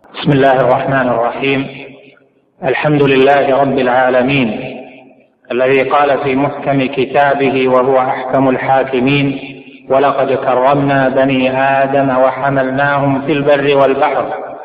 بسم الله الرحمن الرحيم. الحمد لله رب العالمين الذي قال في محكم كتابه وهو أحكم الحاكمين: ولقد كرمنا بني آدم وحملناهم في البر والبحر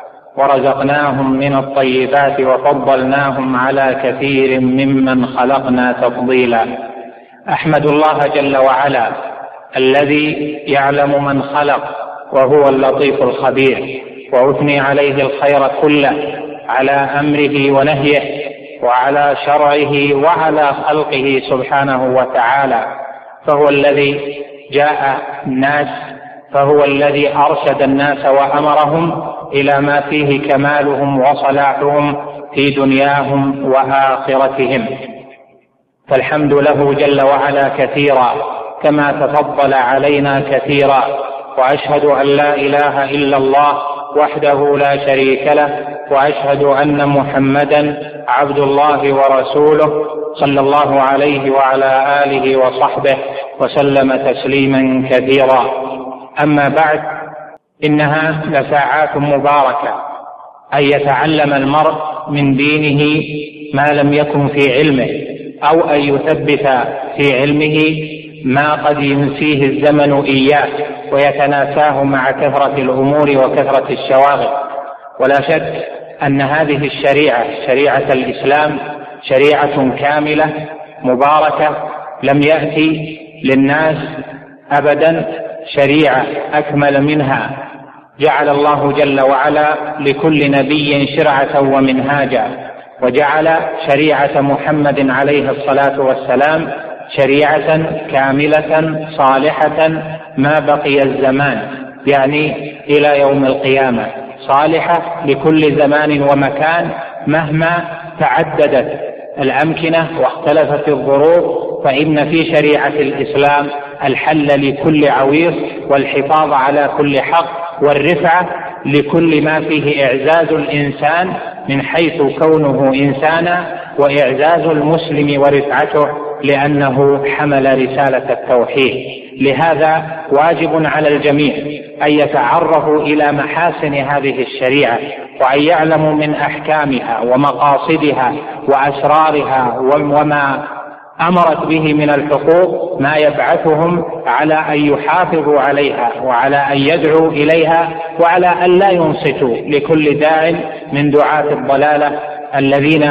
ورزقناهم من الطيبات وفضلناهم على كثير ممن خلقنا تفضيلا. أحمد الله جل وعلا الذي يعلم من خلق وهو اللطيف الخبير، وأثني عليه الخير كله على أمره ونهيه وعلى شرعه وعلى خلقه سبحانه وتعالى، فهو الذي جاء الناس، فهو الذي أرشد الناس وأمرهم إلى ما فيه كمالهم وصلاحهم في دنياهم وآخرتهم، فالحمد له جل وعلا كثيرا كما تفضل علينا كثيرا. وأشهد أن لا إله إلا الله وحده لا شريك له، وأشهد أن محمدا عبد الله ورسوله صلى الله عليه وعلى آله وصحبه وسلم تسليما كثيرا. أما بعد، إنها لساعات مباركة أن يتعلم المرء من دينه ما لم يكن في علمه، أو أن يثبت في علمه ما قد ينسيه الزمن إياه ويتناساه مع كثرة الأمور وكثرة الشواغل. ولا شك أن هذه الشريعة، شريعة الإسلام، شريعة كاملة مباركة، لم يأتي للناس أبدا شريعة أكمل منها. جعل الله جل وعلا لكل نبي شرعة ومنهاجا، وجعل شريعة محمد عليه الصلاة والسلام شريعة كاملة صالحة ما بقي الزمان، يعني إلى يوم القيامة، صالحة لكل زمان ومكان مهما تعددت الأمكنة واختلفت الظروف، فإن في شريعة الإسلام الحل لكل عويص، والحفاظ على كل حق، والرفعة لكل ما فيه إعزاز الإنسان من حيث كونه إنسانا، وإعزاز المسلم ورفعته لأنه حمل رسالة التوحيد. لهذا واجب على الجميع أن يتعرفوا إلى محاسن هذه الشريعة، وأن يعلموا من أحكامها ومقاصدها وأسرارها وما أمرت به من الحقوق ما يبعثهم على أن يحافظوا عليها، وعلى أن يدعوا إليها، وعلى أن لا ينصتوا لكل داع من دعاة الضلالة الذين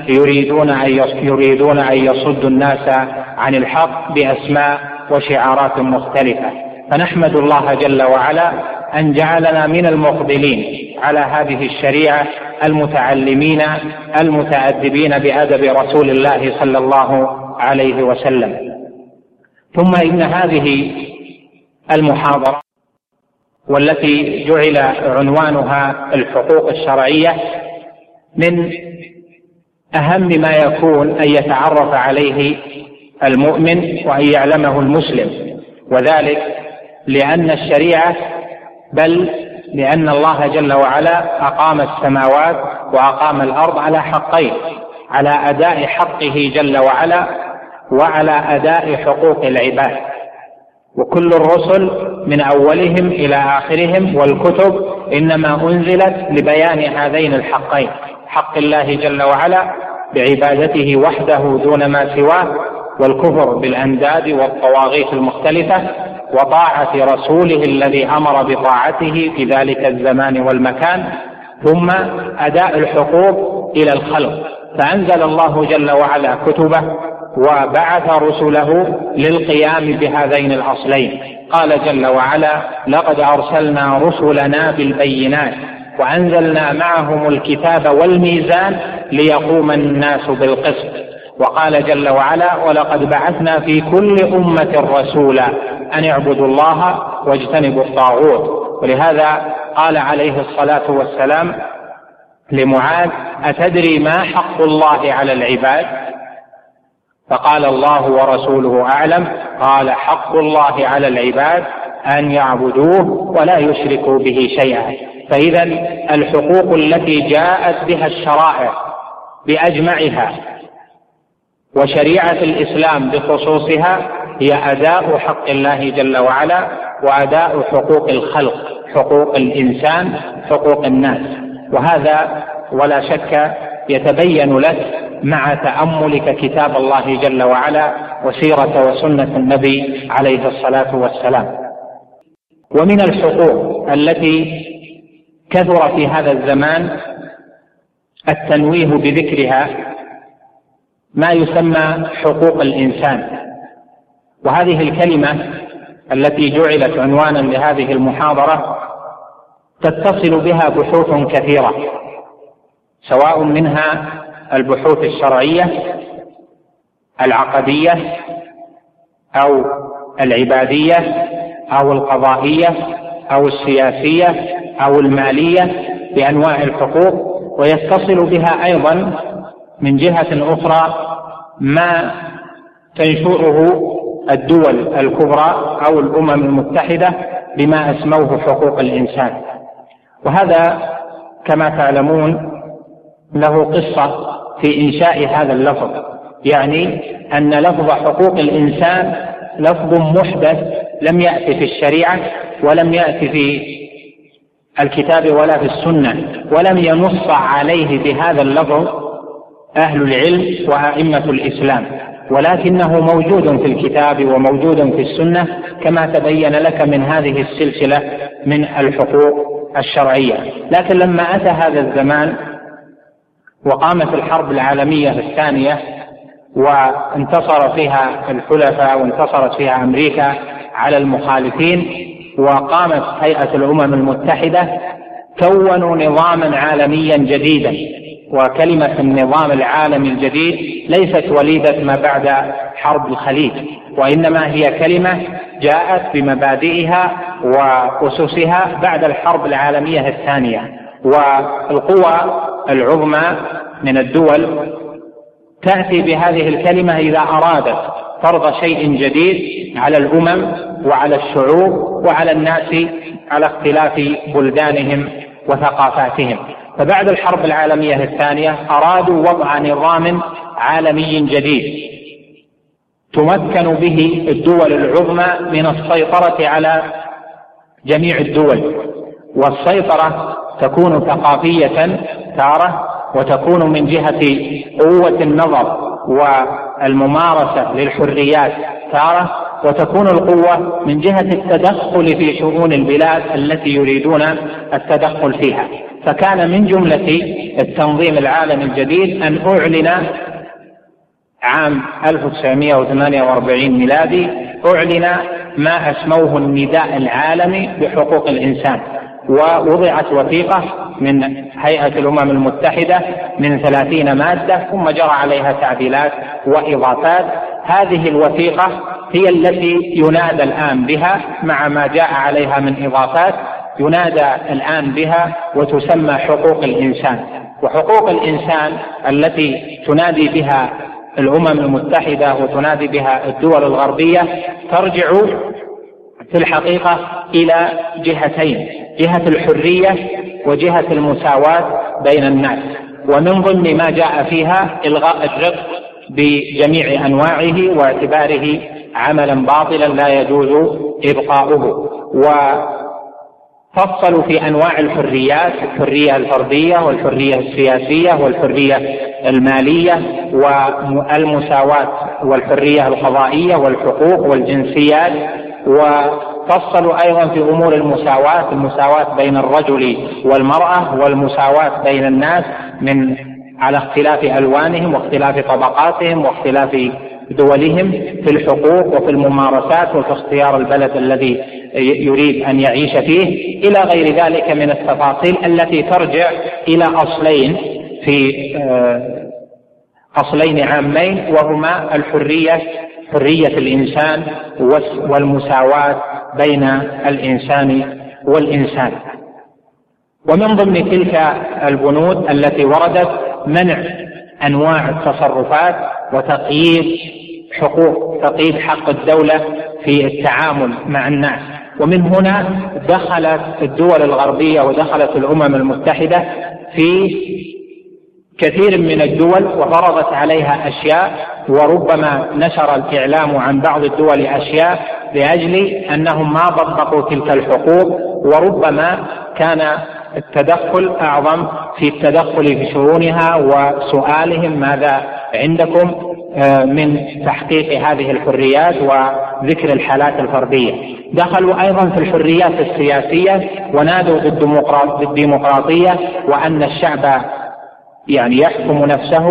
يريدون أن يصدوا الناس عن الحق بأسماء وشعارات مختلفة. فنحمد الله جل وعلا أن جعلنا من المقبلين على هذه الشريعة، المتعلمين المتأدبين بأدب رسول الله صلى الله عليه وسلم. ثم إن هذه المحاضرة، والتي جعل عنوانها الحقوق الشرعية، من أهم ما يكون أن يتعرف عليه المؤمن وأن يعلمه المسلم، وذلك لأن الشريعة، بل لأن الله جل وعلا أقام السماوات وأقام الأرض على حقين: على أداء حقه جل وعلا، وعلى أداء حقوق العباد. وكل الرسل من أولهم إلى آخرهم والكتب إنما أنزلت لبيان هذين الحقين: حق الله جل وعلا بعبادته وحده دون ما سواه، والكفر بالأنداد والطواغيت المختلفة، وطاعة رسوله الذي أمر بطاعته في ذلك الزمان والمكان، ثم أداء الحقوق إلى الخلق. فأنزل الله جل وعلا كتبه وبعث رسله للقيام بهذين الأصلين. قال جل وعلا: لقد أرسلنا رسلنا بالبينات وأنزلنا معهم الكتاب والميزان ليقوم الناس بالقسط. وقال جل وعلا: ولقد بعثنا في كل أمة رسولا أن اعبدوا الله واجتنبوا الطاغوت. ولهذا قال عليه الصلاة والسلام لمعاذ: أتدري ما حق الله على العباد؟ فقال: الله ورسوله أعلم. قال: حق الله على العباد أن يعبدوه ولا يشركوا به شيئا. فإذا الحقوق التي جاءت بها الشرائع بأجمعها، وشريعة الإسلام بخصوصها، هي أداء حق الله جل وعلا وأداء حقوق الخلق، حقوق الإنسان، حقوق الناس. وهذا ولا شك يتبين لك مع تأملك كتاب الله جل وعلا وسيرة وسنة النبي عليه الصلاة والسلام. ومن الحقوق التي كثر في هذا الزمان التنويه بذكرها ما يسمى حقوق الإنسان، وهذه الكلمة التي جعلت عنوانا لهذه المحاضرة تتصل بها بحوث كثيرة، سواء منها البحوث الشرعية العقدية أو العبادية أو القضائية أو السياسية أو المالية بأنواع الحقوق، ويتصل بها أيضا من جهة أخرى ما تنشره الدول الكبرى أو الأمم المتحدة بما أسموه حقوق الإنسان. وهذا كما تعلمون له قصة في إنشاء هذا اللفظ، يعني أن لفظ حقوق الإنسان لفظ محدث لم يأتي في الشريعة ولم يأتي في الكتاب ولا في السنة، ولم ينص عليه بهذا اللفظ أهل العلم وأئمة الإسلام، ولكنه موجود في الكتاب وموجود في السنة كما تبين لك من هذه السلسلة من الحقوق الشرعية. لكن لما أتى هذا الزمان وقامت الحرب العالمية الثانية وانتصر فيها الحلفاء وانتصرت فيها أمريكا على المخالفين وقامت هيئة الأمم المتحدة، كونوا نظاما عالميا جديدا. وكلمة النظام العالمي الجديد ليست وليدة ما بعد حرب الخليج، وإنما هي كلمة جاءت بمبادئها وأسسها بعد الحرب العالمية الثانية. والقوى العظمى من الدول تأتي بهذه الكلمة إذا أرادت فرض شيء جديد على الأمم وعلى الشعوب وعلى الناس على اختلاف بلدانهم وثقافاتهم. فبعد الحرب العالمية الثانية أرادوا وضع نظام عالمي جديد تمكن به الدول العظمى من السيطرة على جميع الدول، والسيطرة تكون ثقافية تارة، وتكون من جهة قوة النظر والممارسة للحريات تارة، وتكون القوة من جهة التدخل في شؤون البلاد التي يريدون التدخل فيها. فكان من جملة التنظيم العالمي الجديد أن أعلن عام 1948 ميلادي أعلن ما أسموه النداء العالمي بحقوق الإنسان، ووضعت وثيقة من هيئة الأمم المتحدة من 30 مادة، ثم جرى عليها تعديلات وإضافات. هذه الوثيقة هي التي ينادى الآن بها مع ما جاء عليها من إضافات، ينادى الآن بها وتسمى حقوق الإنسان. وحقوق الإنسان التي تنادي بها الأمم المتحدة وتنادي بها الدول الغربية ترجع في الحقيقة إلى جهتين: جهة الحرية وجهة المساواة بين الناس. ومن ضمن ما جاء فيها إلغاء الرق بجميع أنواعه واعتباره عملا باطلا لا يجوز إبقاؤه. وفصلوا في أنواع الحريات: الحرية الفردية والحرية السياسية والحرية المالية والمساواة والحرية القضائية والحقوق والجنسيات. وفصلوا أيضا في أمور المساواة: المساواة بين الرجل والمرأة، والمساواة بين الناس من على اختلاف ألوانهم واختلاف طبقاتهم واختلاف دولهم في الحقوق وفي الممارسات وفي اختيار البلد الذي يريد أن يعيش فيه، إلى غير ذلك من التفاصيل التي ترجع إلى أصلين عامين، وهما الحرية، حرية الإنسان، والمساواة بين الإنسان والإنسان. ومن ضمن تلك البنود التي وردت منع أنواع التصرفات وتقييد تقييد حق الدولة في التعامل مع الناس. ومن هنا دخلت الدول الغربية ودخلت الأمم المتحدة في كثير من الدول وفرضت عليها أشياء، وربما نشر الإعلام عن بعض الدول أشياء لأجل أنهم ما طبقوا تلك الحقوق، وربما كان التدخل أعظم في التدخل في شؤونها وسؤالهم ماذا عندكم من تحقيق هذه الحريات وذكر الحالات الفردية. دخلوا أيضا في الحريات السياسية ونادوا بالديمقراطية، وأن الشعب يعني يحكم نفسه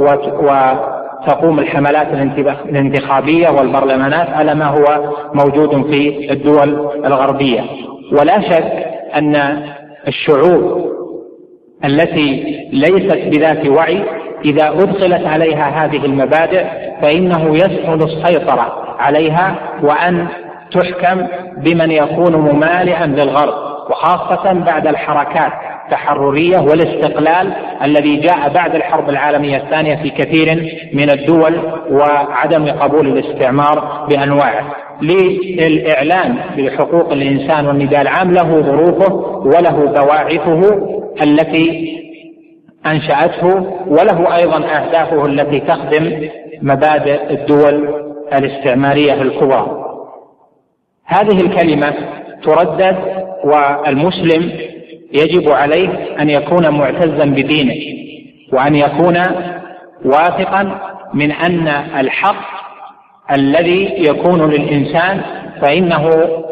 وتقوم الحملات الانتخابية والبرلمانات على ما هو موجود في الدول الغربية. ولا شك أن الشعوب التي ليست بذات وعي إذا أدخلت عليها هذه المبادئ فإنه يسهل السيطرة عليها وأن تحكم بمن يكون ممالئا للغرب، وخاصة بعد الحركات التحررية والاستقلال الذي جاء بعد الحرب العالمية الثانية في كثير من الدول وعدم قبول الاستعمار بأنواعه. للإعلان بحقوق الإنسان والنداء العام له ظروفه وله بواعثه التي أنشأته، وله أيضا أهدافه التي تخدم مبادئ الدول الاستعمارية الكبرى. هذه الكلمة تردد، والمسلم يجب عليه أن يكون معتزا بدينه، وأن يكون واثقا من أن الحق الذي يكون للإنسان فإنه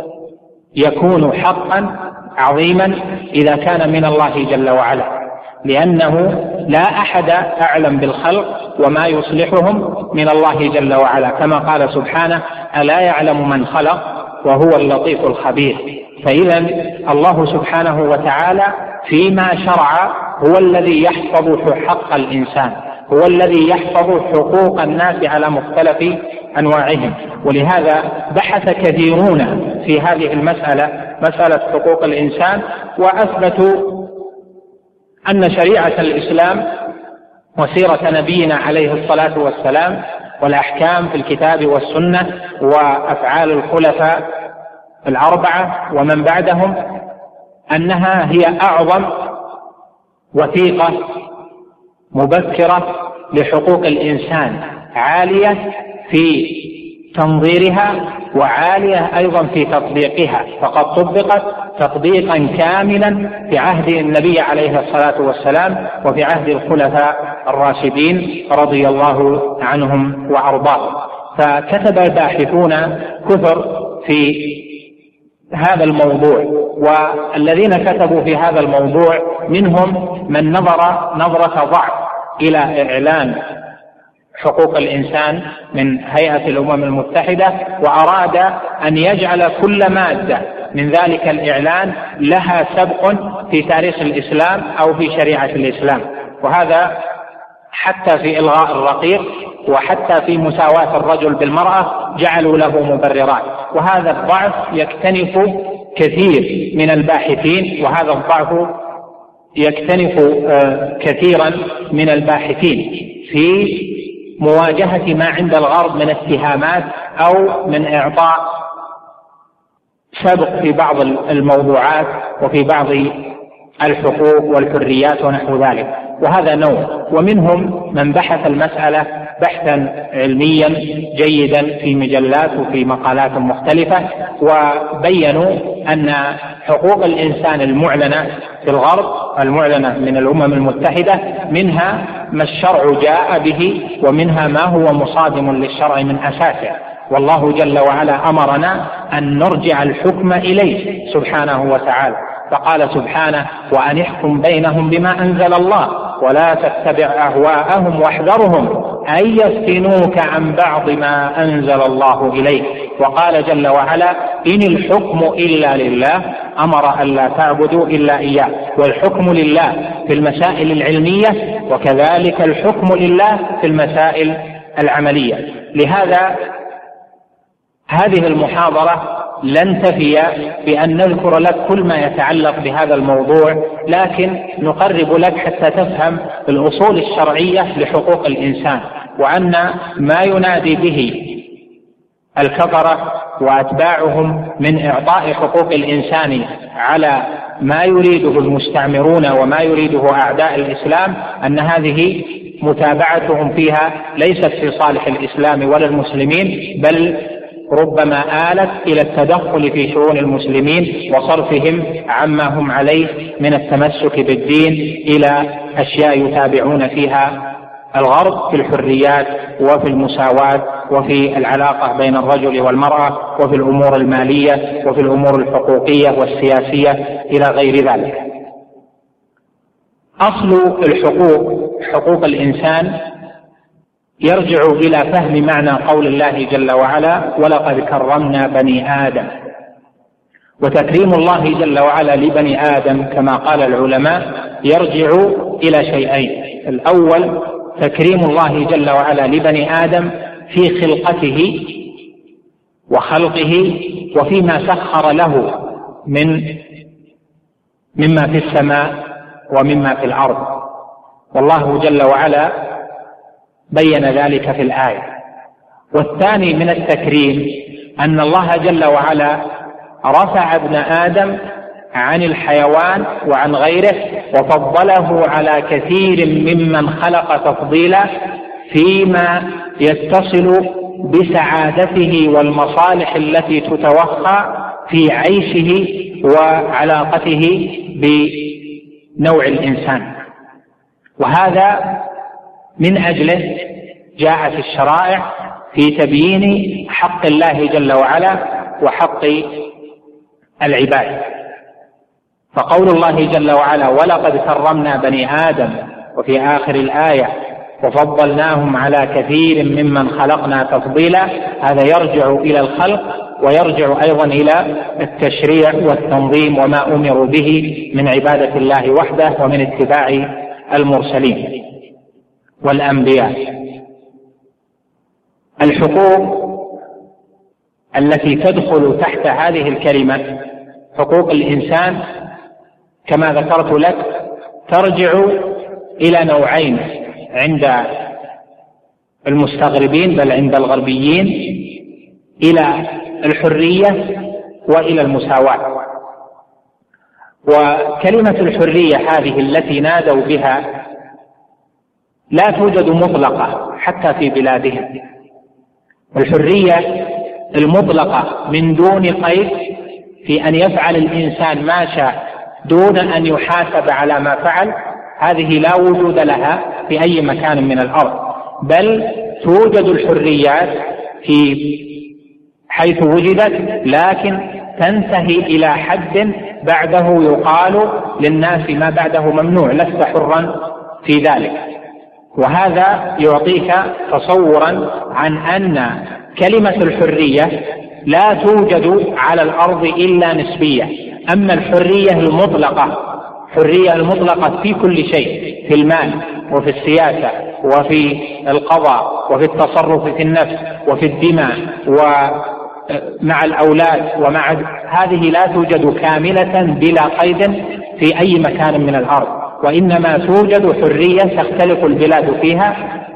يكون حقا عظيما إذا كان من الله جل وعلا، لأنه لا أحد أعلم بالخلق وما يصلحهم من الله جل وعلا، كما قال سبحانه: ألا يعلم من خلق وهو اللطيف الخبير. فإذا الله سبحانه وتعالى فيما شرع هو الذي يحفظ حق الإنسان، هو الذي يحفظ حقوق الناس على مختلف أنواعهم. ولهذا بحث كثيرون في هذه مسألة حقوق الإنسان، وأثبتوا أن شريعة الإسلام وسيرة نبينا عليه الصلاة والسلام والأحكام في الكتاب والسنة وأفعال الخلفاء الأربعة ومن بعدهم أنها هي أعظم وثيقة مبكرة لحقوق الإنسان، عالية في تنظيرها وعالية أيضا في تطبيقها، فقد طبقت تطبيقا كاملا في عهد النبي عليه الصلاة والسلام وفي عهد الخلفاء الراشدين رضي الله عنهم وأرضاهم. فكتب الباحثون كثر في هذا الموضوع، والذين كتبوا في هذا الموضوع منهم من نظر نظرة ضعف إلى إعلان حقوق الإنسان من هيئة الأمم المتحدة، وأراد أن يجعل كل مادة من ذلك الإعلان لها سبق في تاريخ الإسلام أو في شريعة الإسلام، وهذا حتى في إلغاء الرقيق وحتى في مساواة الرجل بالمرأة جعلوا له مبررات. وهذا الضعف يكتنف كثير من الباحثين، وهذا الضعف يكتنف كثيرا من الباحثين في مواجهة ما عند الغرب من اتهامات أو من إعطاء سبق في بعض الموضوعات وفي بعض الحقوق والحريات ونحو ذلك. وهذا نوع، ومنهم من بحث المسألة بحثا علميا جيدا في مجلات وفي مقالات مختلفة، وبينوا أن حقوق الإنسان المعلنة في الغرب المعلنة من الأمم المتحدة منها ما الشرع جاء به، ومنها ما هو مصادم للشرع من أساسه. والله جل وعلا أمرنا أن نرجع الحكم إليه سبحانه وتعالى، فقال سبحانه: وأن احكم بينهم بما أنزل الله ولا تتبع أهواءهم واحذرهم أن يفتنوك عن بعض ما أنزل الله إليك. وقال جل وعلا: إن الحكم إلا لله أمر ألا تعبدوا إلا إياه. والحكم لله في المسائل العلمية، وكذلك الحكم لله في المسائل العملية. لهذا هذه المحاضرة لن تفي بأن نذكر لك كل ما يتعلق بهذا الموضوع، لكن نقرب لك حتى تفهم الأصول الشرعية لحقوق الإنسان، وأن ما ينادي به الكفرة وأتباعهم من إعطاء حقوق الإنسان على ما يريده المستعمرون وما يريده أعداء الإسلام، أن هذه متابعتهم فيها ليست في صالح الإسلام ولا المسلمين، بل ربما آلت إلى التدخل في شؤون المسلمين وصرفهم عما هم عليه من التمسك بالدين إلى أشياء يتابعون فيها الغرب في الحريات وفي المساواة وفي العلاقة بين الرجل والمرأة وفي الأمور المالية وفي الأمور الحقوقية والسياسية إلى غير ذلك. أصل الحقوق، حقوق الإنسان، يرجع إلى فهم معنى قول الله جل وعلا: ولقد كرمنا بني آدم. وتكريم الله جل وعلا لبني آدم كما قال العلماء يرجع إلى شيئين: الأول تكريم الله جل وعلا لبني آدم في خلقته وخلقه وفيما سخر له مما في السماء ومما في الأرض، والله جل وعلا بين ذلك في الآية. والثاني من التكريم أن الله جل وعلا رفع ابن آدم عن الحيوان وعن غيره وفضله على كثير ممن خلق تفضيلا فيما يتصل بسعادته والمصالح التي تتوخى في عيشه وعلاقته بنوع الإنسان. وهذا من أجله جاءت الشرائع في تبيين حق الله جل وعلا وحق العباد. فقول الله جل وعلا: ولقد كرمنا بني آدم، وفي آخر الآية: وفضلناهم على كثير ممن خلقنا تفضيلا، هذا يرجع إلى الخلق ويرجع أيضا إلى التشريع والتنظيم وما أمروا به من عبادة الله وحده ومن اتباع المرسلين والأنبياء. الحقوق التي تدخل تحت هذه الكلمة حقوق الإنسان كما ذكرت لك ترجع إلى نوعين عند المستغربين بل عند الغربيين: إلى الحرية وإلى المساواة. وكلمة الحرية هذه التي نادوا بها لا توجد مطلقة حتى في بلادهم. الحرية المطلقة من دون قيد في أن يفعل الإنسان ما شاء دون أن يحاسب على ما فعل، هذه لا وجود لها في أي مكان من الأرض، بل توجد الحريات في حيث وجدت، لكن تنتهي إلى حد بعده يقال للناس ما بعده ممنوع، لست حرا في ذلك. وهذا يعطيك تصورا عن أن كلمة الحرية لا توجد على الأرض إلا نسبية. أما الحرية المطلقة في كل شيء، في المال وفي السياسة وفي القضاء وفي التصرف في النفس وفي الدماء ومع الأولاد ومع هذه لا توجد كاملة بلا قيد في أي مكان من الأرض، وإنما توجد حرية تختلف البلاد فيها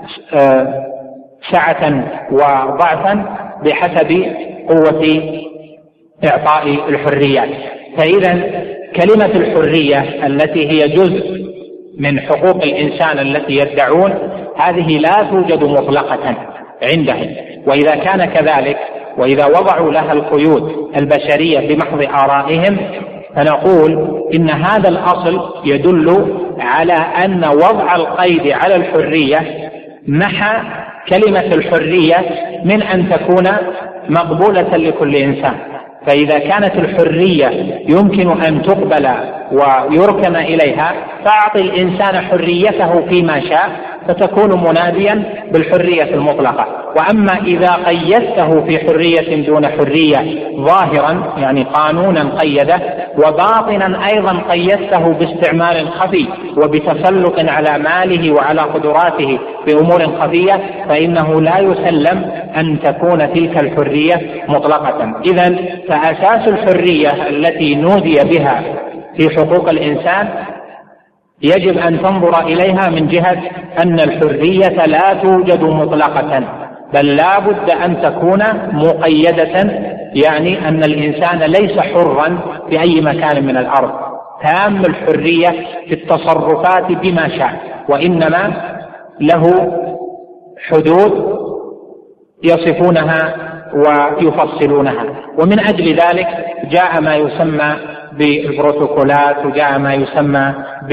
سعة وضعفا بحسب قوة إعطاء الحريات. فإذا كلمة الحرية التي هي جزء من حقوق الإنسان التي يدعون هذه لا توجد مطلقة عندهم، وإذا كان كذلك وإذا وضعوا لها القيود البشرية بمحض آرائهم فنقول إن هذا الأصل يدل على أن وضع القيد على الحرية محى كلمة الحرية من أن تكون مقبولة لكل إنسان. فإذا كانت الحرية يمكن أن تقبل ويركن إليها فأعطي الإنسان حريته فيما شاء فتكون مناديا بالحرية المطلقة. وأما إذا قيدته في حرية دون حرية ظاهرا، يعني قانونا قيده، وباطنا أيضا قيدته باستعمال خفي وبتسلط على ماله وعلى قدراته بأمور خفية، فإنه لا يسلم أن تكون تلك الحرية مطلقة. إذن فأساس الحرية التي نودي بها في حقوق الإنسان يجب أن تنظر إليها من جهة أن الحرية لا توجد مطلقة، بل لا بد أن تكون مقيدة، يعني أن الإنسان ليس حرا في أي مكان من الأرض تام الحرية في التصرفات بما شاء، وإنما له حدود يصفونها ويفصلونها. ومن أجل ذلك جاء ما يسمى بالبروتوكولات، وجاء ما يسمى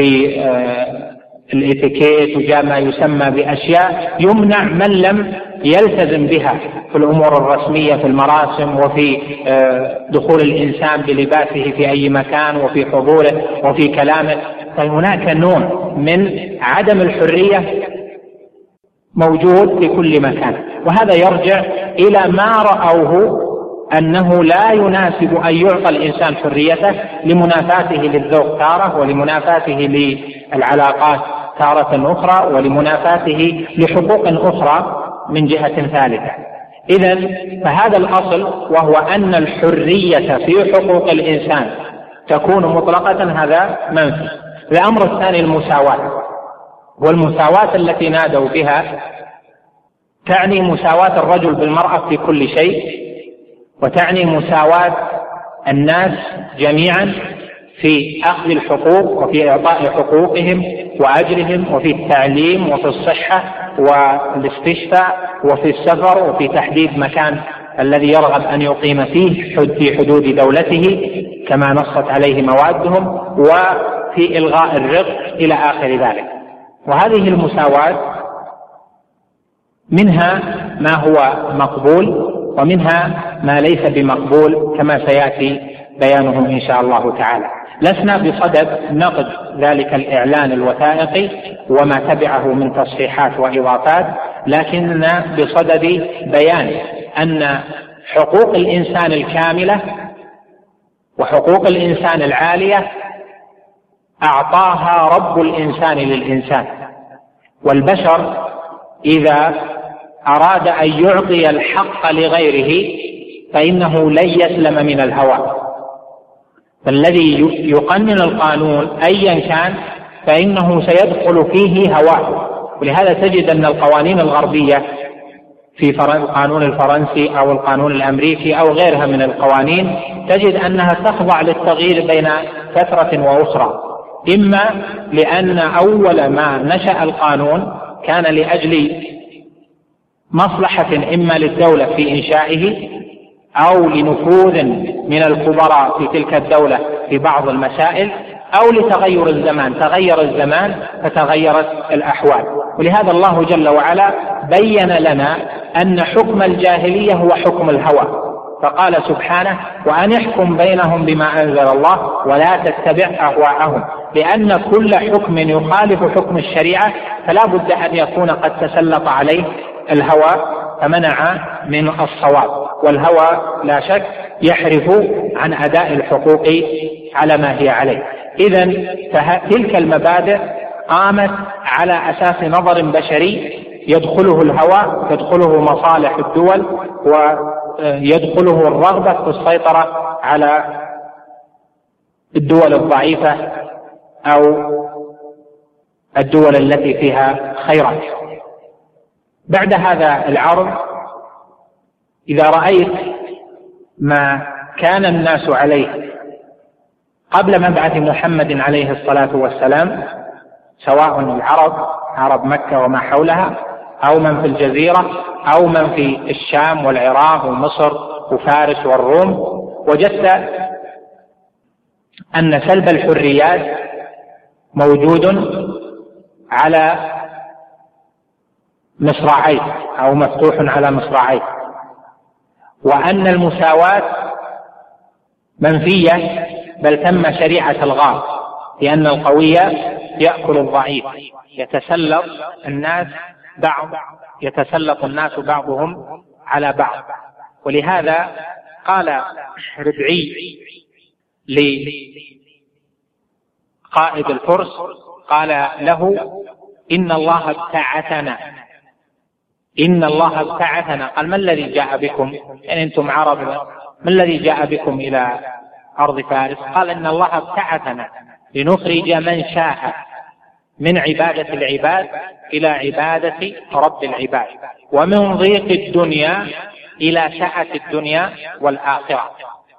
بالإتيكيت، وجاء ما يسمى بأشياء يمنع من لم يلتزم بها في الأمور الرسمية، في المراسم، وفي دخول الإنسان بلباسه في أي مكان، وفي حضوره، وفي كلامه. فهناك نوع من عدم الحرية موجود في كل مكان، وهذا يرجع إلى ما رأوه أنه لا يناسب أن يعطى الإنسان حريته لمنافاته للذوق تارة، ولمنافاته للعلاقات تارة أخرى، ولمنافاته لحقوق أخرى من جهة ثالثة. إذن فهذا الأصل، وهو أن الحرية في حقوق الإنسان تكون مطلقة، هذا منفي. الأمر الثاني المساواة، والمساواة التي نادوا بها تعني مساواة الرجل بالمرأة في كل شيء، وتعني مساواة الناس جميعا في أخذ الحقوق وفي إعطاء حقوقهم وأجرهم، وفي التعليم وفي الصحة والاستشفاء وفي السفر وفي تحديد مكان الذي يرغب أن يقيم فيه في حدود دولته كما نصت عليه موادهم، وفي إلغاء الرق إلى آخر ذلك. وهذه المساواة منها ما هو مقبول، ومنها ما ليس بمقبول كما سيأتي بيانه إن شاء الله تعالى. لسنا بصدد نقد ذلك الإعلان الوثائقي وما تبعه من تصحيحات وإضافات، لكننا بصدد بيان أن حقوق الإنسان الكاملة وحقوق الإنسان العالية أعطاها رب الإنسان للإنسان، والبشر إذا أراد أن يعطي الحق لغيره فإنه لن يسلم من الهوى. فالذي يقنن القانون أيا كان فإنه سيدخل فيه هواه. ولهذا تجد أن القوانين الغربية في القانون الفرنسي أو القانون الأمريكي أو غيرها من القوانين تجد أنها تخضع للتغيير بين فترة وأخرى، إما لأن أول ما نشأ القانون كان لأجل مصلحة إما للدولة في إنشائه أو لنفوذ من الكبراء في تلك الدولة في بعض المسائل، أو لتغير الزمان، تغير الزمان فتغيرت الأحوال. ولهذا الله جل وعلا بين لنا أن حكم الجاهلية هو حكم الهوى، فقال سبحانه: وأن يحكم بينهم بما أنزل الله ولا تتبع أهواءهم، لأن كل حكم يخالف حكم الشريعة فلا بد أن يكون قد تسلط عليه الهوى فمنع من الصواب، والهوى لا شك يحرف عن أداء الحقوق على ما هي عليه. إذن تلك المبادئ قامت على أساس نظر بشري يدخله الهوى، يدخله مصالح الدول، ويدخله الرغبة في السيطرة على الدول الضعيفة أو الدول التي فيها خيرات. بعد هذا العرض، إذا رأيت ما كان الناس عليه قبل مبعث محمد عليه الصلاة والسلام، سواء العرب، عرب مكة وما حولها، أو من في الجزيرة، أو من في الشام والعراق ومصر وفارس والروم، وجدت أن سلب الحريات موجود على مصراعين أو مفتوح على مصراعين، وأن المساواة منفية، بل تم شريعة الغار، لأن القوي يأكل الضعيف، يتسلط الناس بعضهم على بعض. ولهذا قال ربعي لقائد الفرس، قال له: إن الله ابتعثنا. قال: ما الذي جاء بكم؟ يعني أنتم عرب، ما الذي جاء بكم إلى أرض فارس؟ قال: إن الله ابتعثنا لنخرج من شاء من عبادة العباد إلى عبادة رب العباد، ومن ضيق الدنيا إلى سعة الدنيا والآخرة.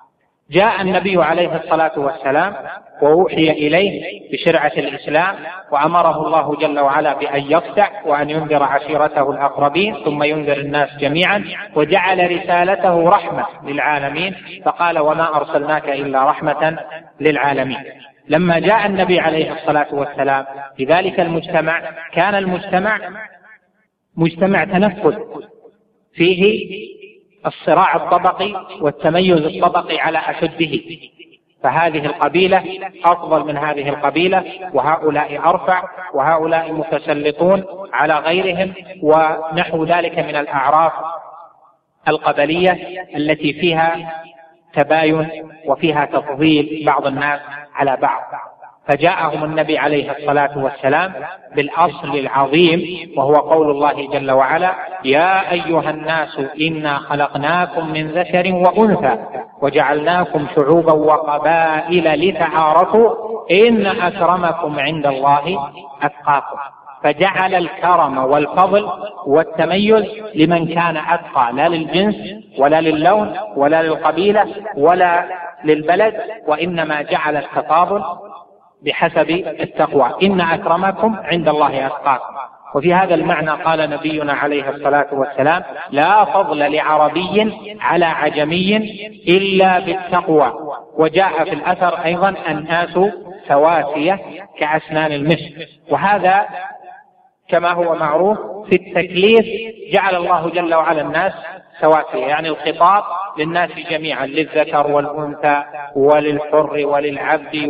جاء النبي عليه الصلاة والسلام وأوحي إليه بشرعة الإسلام، وأمره الله جل وعلا بأن يفتح وأن ينذر عشيرته الأقربين ثم ينذر الناس جميعا، وجعل رسالته رحمة للعالمين، فقال وما أرسلناك إلا رحمة للعالمين. لما جاء النبي عليه الصلاة والسلام في ذلك المجتمع كان المجتمع مجتمع تنفذ فيه الصراع الطبقي والتميز الطبقي على أشده، فهذه القبيلة أفضل من هذه القبيلة، وهؤلاء أرفع، وهؤلاء متسلطون على غيرهم، ونحو ذلك من الأعراف القبلية التي فيها تباين وفيها تفضيل بعض الناس على بعض. فجاءهم النبي عليه الصلاة والسلام بالأصل العظيم، وهو قول الله جل وعلا يا أيها الناس إنا خلقناكم من ذكر وأنثى وجعلناكم شعوبا وقبائل لتعارفوا إن أكرمكم عند الله أتقاكم. فجعل الكرم والفضل والتميز لمن كان أتقى، لا للجنس ولا للون ولا للقبيلة ولا للبلد، وإنما جعل التفاضل بحسب التقوى، إن أكرمكم عند الله أتقاكم. وفي هذا المعنى قال نبينا عليه الصلاة والسلام لا فضل لعربي على عجمي إلا بالتقوى. وجاء في الأثر أيضا الناس سواسية كأسنان المشط، وهذا كما هو معروف في التكليف جعل الله جل وعلا الناس سواسية، يعني الخطاب للناس جميعا، للذكر والأنثى وللحر وللعبد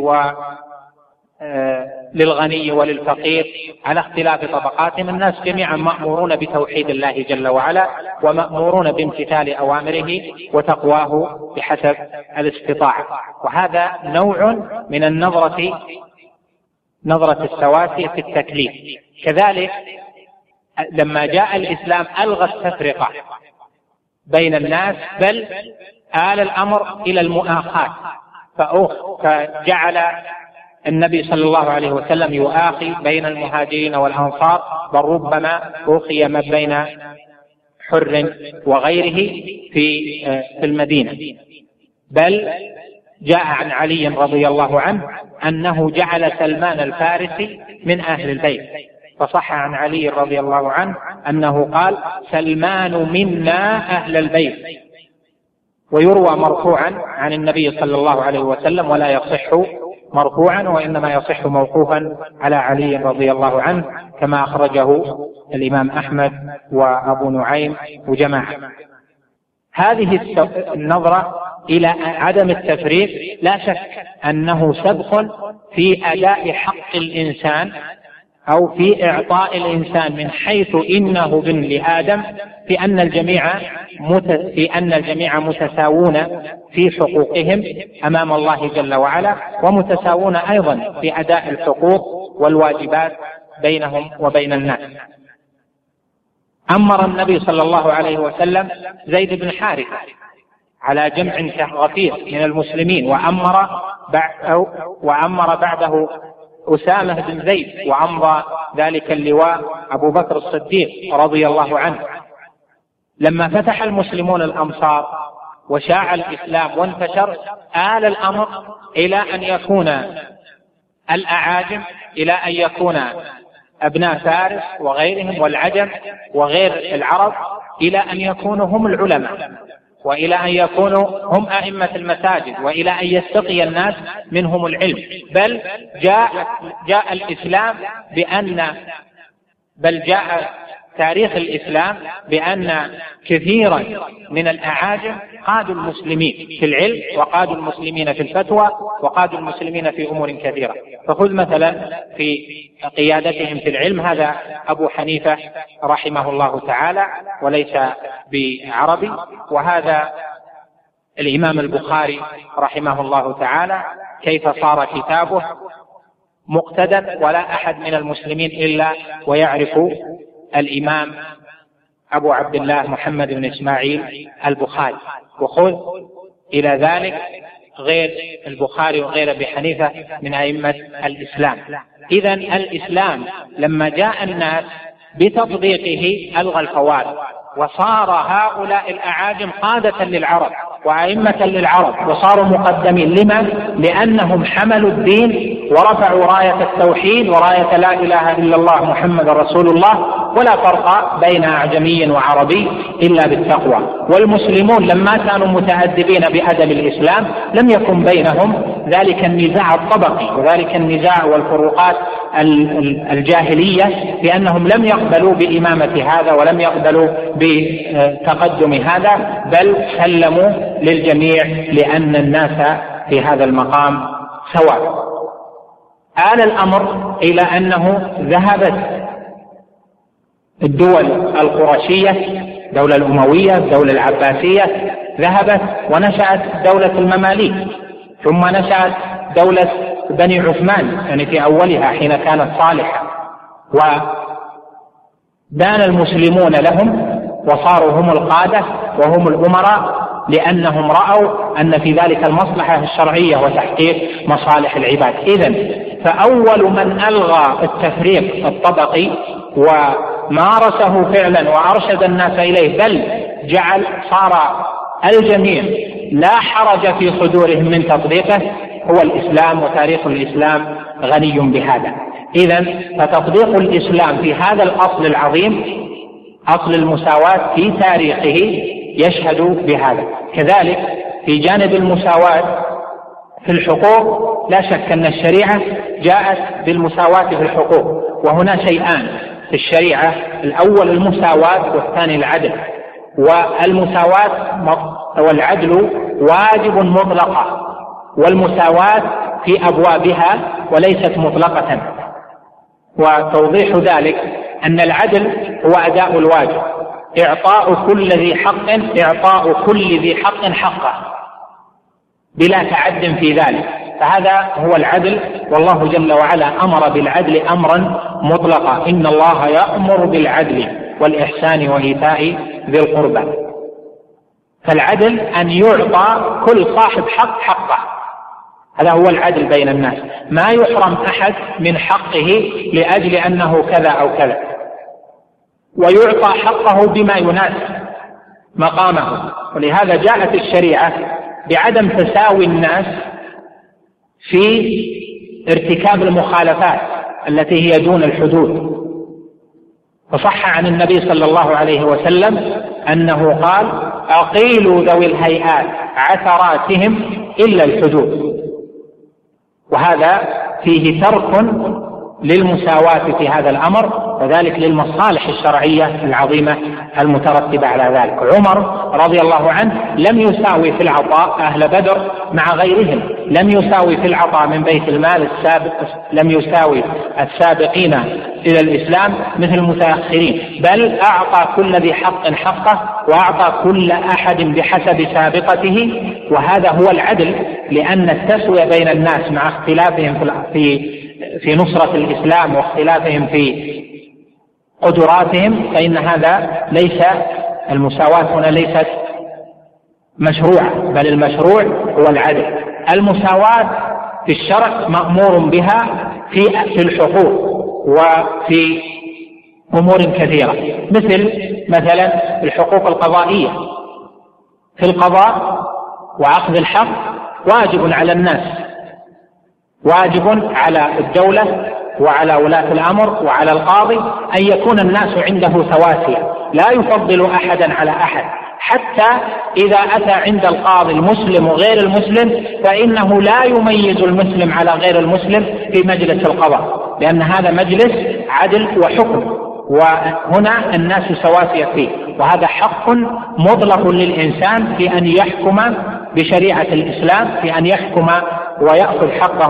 وللغني وللفقير على اختلاف طبقاتهم. الناس جميعا مأمورون بتوحيد الله جل وعلا، ومأمورون بامتثال أوامره وتقواه بحسب الاستطاعة. وهذا نوع من نظرة السواسية في التكليف. كذلك لما جاء الإسلام ألغى التفرقة بين الناس، بل آل الأمر إلى المؤاخاة، فجعل النبي صلى الله عليه وسلم يؤاخي بين المهاجرين والأنصار، بل ربما أوخي ما بين حر وغيره في المدينة. بل جاء عن علي رضي الله عنه أنه جعل سلمان الفارسي من أهل البيت، فصح عن علي رضي الله عنه أنه قال سلمان منا أهل البيت. ويروى مرفوعا عن النبي صلى الله عليه وسلم ولا يصح مرفوعا، وإنما يصح موقوفا على علي رضي الله عنه كما أخرجه الإمام أحمد وأبو نعيم وجماعة. هذه النظرة إلى عدم التفريق لا شك أنه سبق في أداء حق الإنسان أو في إعطاء الإنسان من حيث إنه ابن لآدم، في أن الجميع متساوون في حقوقهم أمام الله جل وعلا، ومتساوون أيضا في أداء الحقوق والواجبات بينهم وبين الناس. أمر النبي صلى الله عليه وسلم زيد بن حارثة على جمع غفير من المسلمين، وأمر بعده أسامة بن زيد، وأمر ذلك اللواء أبو بكر الصديق رضي الله عنه. لما فتح المسلمون الأمصار وشاع الإسلام وانتشر، آل الأمر إلى أن يكون الأعاجم، إلى أن يكون أبناء فارس وغيرهم والعجم وغير العرب، إلى أن يكونوا هم العلماء، وإلى أن يكونوا هم أئمة المساجد، وإلى أن يستقي الناس منهم العلم. بل جاء الإسلام جاء تاريخ الإسلام بأن كثيرا من الأعاجم قادوا المسلمين في العلم، وقادوا المسلمين في الفتوى، وقادوا المسلمين في أمور كثيرة. فخذ مثلا في قيادتهم في العلم هذا أبو حنيفة رحمه الله تعالى وليس بعربي، وهذا الإمام البخاري رحمه الله تعالى كيف صار كتابه مقتدى، ولا أحد من المسلمين إلا ويعرف الإمام أبو عبد الله محمد بن إسماعيل البخاري. وخذ إلى ذلك غير البخاري وغير أبي حنيفة من أئمة الإسلام. إذن الإسلام لما جاء الناس بتطبيقه ألغى الفوارق، وصار هؤلاء الأعاجم قادة للعرب، وأئمة للعرب وصاروا مقدمين. لما؟ لأنهم حملوا الدين ورفعوا راية التوحيد وراية لا إله إلا الله محمد رسول الله، ولا فرق بين أعجمي وعربي إلا بالتقوى. والمسلمون لما كانوا متأدبين بأدب الإسلام لم يكن بينهم ذلك النزاع الطبقي وذلك النزاع والفروقات الجاهلية، لأنهم لم يقبلوا بإمامة هذا ولم يقبلوا بتقدم هذا، بل سلموا للجميع لأن الناس في هذا المقام سواء. آل الأمر إلى أنه ذهبت الدول القرشية، الدولة الأموية، الدولة العباسية، ذهبت ونشأت دولة المماليك، ثم نشأت دولة بني عثمان يعني في أولها حين كانت صالحة، ودان المسلمون لهم وصاروا هم القادة وهم الأمراء، لأنهم رأوا أن في ذلك المصلحة الشرعية وتحقيق مصالح العباد. إذن فأول من ألغى التفريق الطبقي ومارسه فعلا وأرشد الناس إليه، بل صار الجميع لا حرج في صدورهم من تطبيقه، هو الإسلام، وتاريخ الإسلام غني بهذا. إذن فتطبيق الإسلام في هذا الأصل العظيم، أصل المساواة في تاريخه، يشهد بهذا. كذلك في جانب المساواة في الحقوق، لا شك أن الشريعة جاءت بالمساواة في الحقوق، وهنا شيئان في الشريعة: الأول المساواة والثاني العدل. والمساواة والعدل واجب مطلقة، والمساواة في أبوابها وليست مطلقة. وتوضيح ذلك أن العدل هو أداء الواجب، إعطاء كل ذي حق حقه بلا تعد في ذلك، فهذا هو العدل. والله جل وعلا أمر بالعدل أمرا مطلقا: إن الله يأمر بالعدل والإحسان وإيتاء ذي القربى. فالعدل أن يعطى كل صاحب حق حقه، هذا هو العدل بين الناس، ما يحرم أحد من حقه لأجل أنه كذا أو كذا، ويعطى حقه بما يناسب مقامه. ولهذا جاءت الشريعة بعدم تساوي الناس في ارتكاب المخالفات التي هي دون الحدود. فصح عن النبي صلى الله عليه وسلم أنه قال: أقيلوا ذوي الهيئات عثراتهم إلا الحدود. وهذا فيه ترك للمساواة في هذا الأمر، وذلك للمصالح الشرعية العظيمة المترتبة على ذلك. عمر رضي الله عنه لم يساوي في العطاء أهل بدر مع غيرهم، لم يساوي في العطاء من بيت المال لم يساوي السابقين إلى الإسلام مثل المتأخرين، بل أعطى كل ذي حق حقه، وأعطى كل أحد بحسب سابقته. وهذا هو العدل، لأن التسوية بين الناس مع اختلافهم في نصرة الإسلام واختلافهم في قدراتهم، فإن هذا ليس المساواة هنا ليست مشروعة، بل المشروع هو العدل. المساواة في الشرع مأمور بها في الحقوق وفي أمور كثيرة، مثلا الحقوق القضائية. في القضاء وأخذ الحق واجب على الناس، واجب على الدولة وعلى ولاة الأمر وعلى القاضي أن يكون الناس عنده سواسية، لا يفضل أحدا على أحد، حتى إذا أتى عند القاضي المسلم وغير المسلم فإنه لا يميز المسلم على غير المسلم في مجلس القضاء، لأن هذا مجلس عدل وحكم، وهنا الناس سواسية فيه. وهذا حق مطلق للإنسان في أن يحكم بشريعة الإسلام، في أن يحكم ويأخذ حقه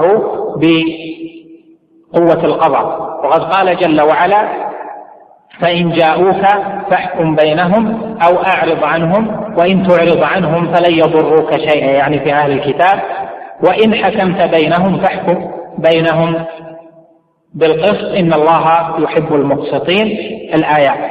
بقوة القضاء. وقد قال جل وعلا: فإن جاءوك فاحكم بينهم أو أعرض عنهم وإن تعرض عنهم فلن يضروك شيئا، يعني في أهل الكتاب، وإن حكمت بينهم فاحكم بينهم بالقسط إن الله يحب المقسطين، الآيات.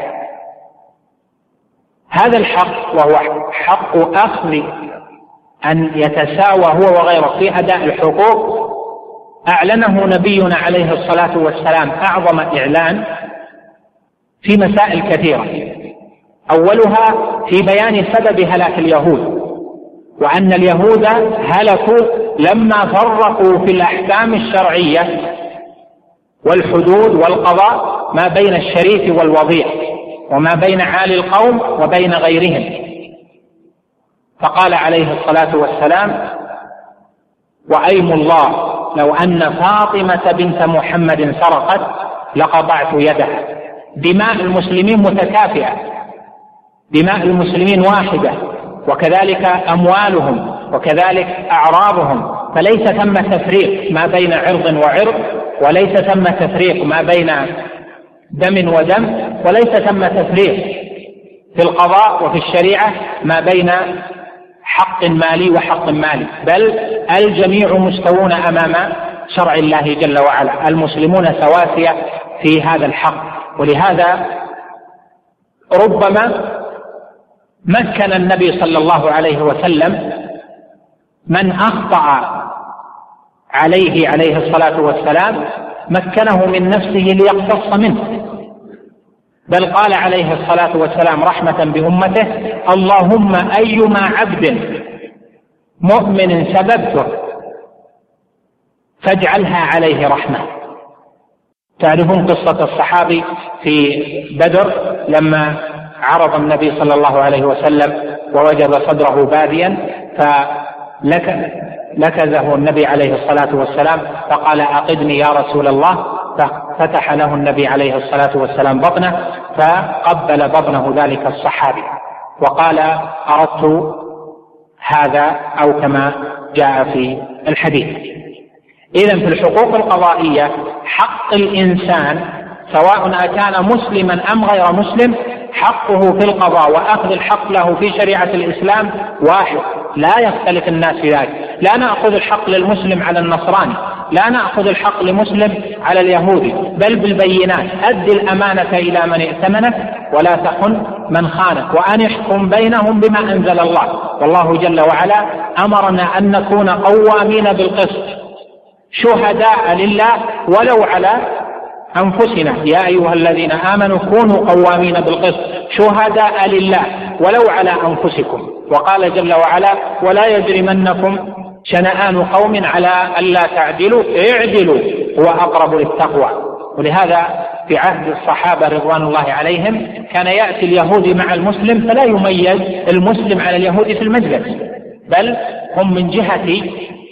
هذا الحق وهو حق أخذ أن يتساوى هو وغيره في أداء الحقوق، أعلنه نبينا عليه الصلاة والسلام أعظم إعلان في مسائل كثيرة، أولها في بيان سبب هلاك اليهود وأن اليهود هلكوا لما فرقوا في الأحكام الشرعية والحدود والقضاء ما بين الشريف والوضيع، وما بين عالي القوم وبين غيرهم. فقال عليه الصلاة والسلام: وأيم الله لو أن فاطمة بنت محمد سرقت لقطعت يدها. دماء المسلمين متكافئة، دماء المسلمين واحدة، وكذلك أموالهم وكذلك أعراضهم، فليس ثم تفريق ما بين عرض وعرض، وليس ثم تفريق ما بين دم ودم، وليس ثم تفريق في القضاء وفي الشريعة ما بين حق مالي وحق مالي، بل الجميع مستوون أمام شرع الله جل وعلا، المسلمون سواسية في هذا الحق. ولهذا ربما مكن النبي صلى الله عليه وسلم من أخطأ عليه الصلاة والسلام، مكنه من نفسه ليقتص منه، بل قال عليه الصلاة والسلام رحمة بأمته: اللهم أيما عبد مؤمن سببته فاجعلها عليه رحمة. تعرفون قصة الصحابي في بدر لما عرض النبي صلى الله عليه وسلم ووجد صدره باديا، فلكزه النبي عليه الصلاة والسلام فقال: أقدني يا رسول الله، ففتح له النبي عليه الصلاة والسلام بطنه، فقبل بطنه ذلك الصحابي وقال: أردت هذا، أو كما جاء في الحديث. إذن في الحقوق القضائية حق الإنسان سواء أكان مسلما أم غير مسلم، حقه في القضاء وأخذ الحق له في شريعة الإسلام واحد، لا يختلف الناس في ذلك. لا نأخذ الحق للمسلم على النصراني، لا نأخذ الحق لمسلم على اليهودي، بل بالبينات: أد الأمانة إلى من ائتمنك ولا تخن من خانك، وأن يحكم بينهم بما أنزل الله. والله جل وعلا أمرنا أن نكون قوامين بالقسط شهداء لله ولو على أنفسنا. يا أيها الذين آمنوا كونوا قوامين بالقسط شهداء لله ولو على أنفسكم. وقال جل وعلا: ولا يجرمنكم شنآن قوم على ألا تعدلوا اعدلوا هو أقرب للتقوى. ولهذا في عهد الصحابة رضوان الله عليهم كان يأتي اليهودي مع المسلم فلا يميز المسلم على اليهودي في المجلس، بل هم من جهة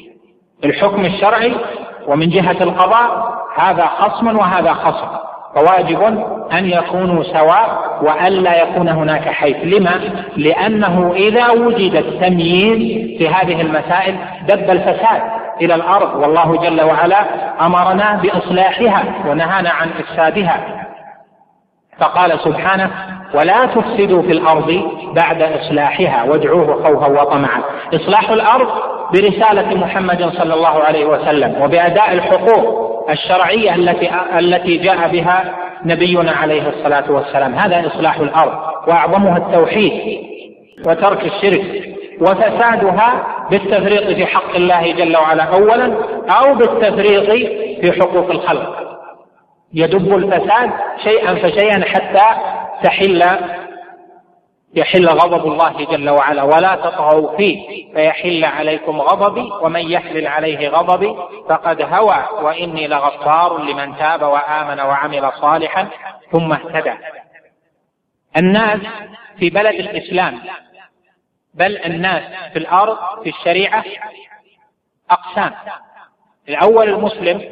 الحكم الشرعي ومن جهة القضاء هذا خصم وهذا خصم، فواجب أن يكونوا سواء وألا يكون هناك حيث. لما؟ لأنه إذا وجد التمييز في هذه المسائل دب الفساد إلى الأرض، والله جل وعلا أمرنا بإصلاحها ونهانا عن إفسادها، فقال سبحانه: ولا تفسدوا في الأرض بعد إصلاحها وادعوه خوفا وطمعا. إصلاح الأرض برسالة محمد صلى الله عليه وسلم وبأداء الحقوق الشرعية التي جاء بها نبينا عليه الصلاة والسلام، هذا إصلاح الأرض، وأعظمها التوحيد وترك الشرك، وفسادها بالتفريط في حق الله جل وعلا أولا، أو بالتفريط في حقوق الخلق. يدب الفساد شيئا فشيئا حتى يحل غضب الله جل وعلا: ولا تطغوا فيه فيحل عليكم غضبي ومن يحلل عليه غضبي فقد هوى وإني لغفار لمن تاب وآمن وعمل صالحا ثم اهتدى. الناس في بلد الإسلام، بل الناس في الأرض في الشريعة أقسام: الأول المسلم،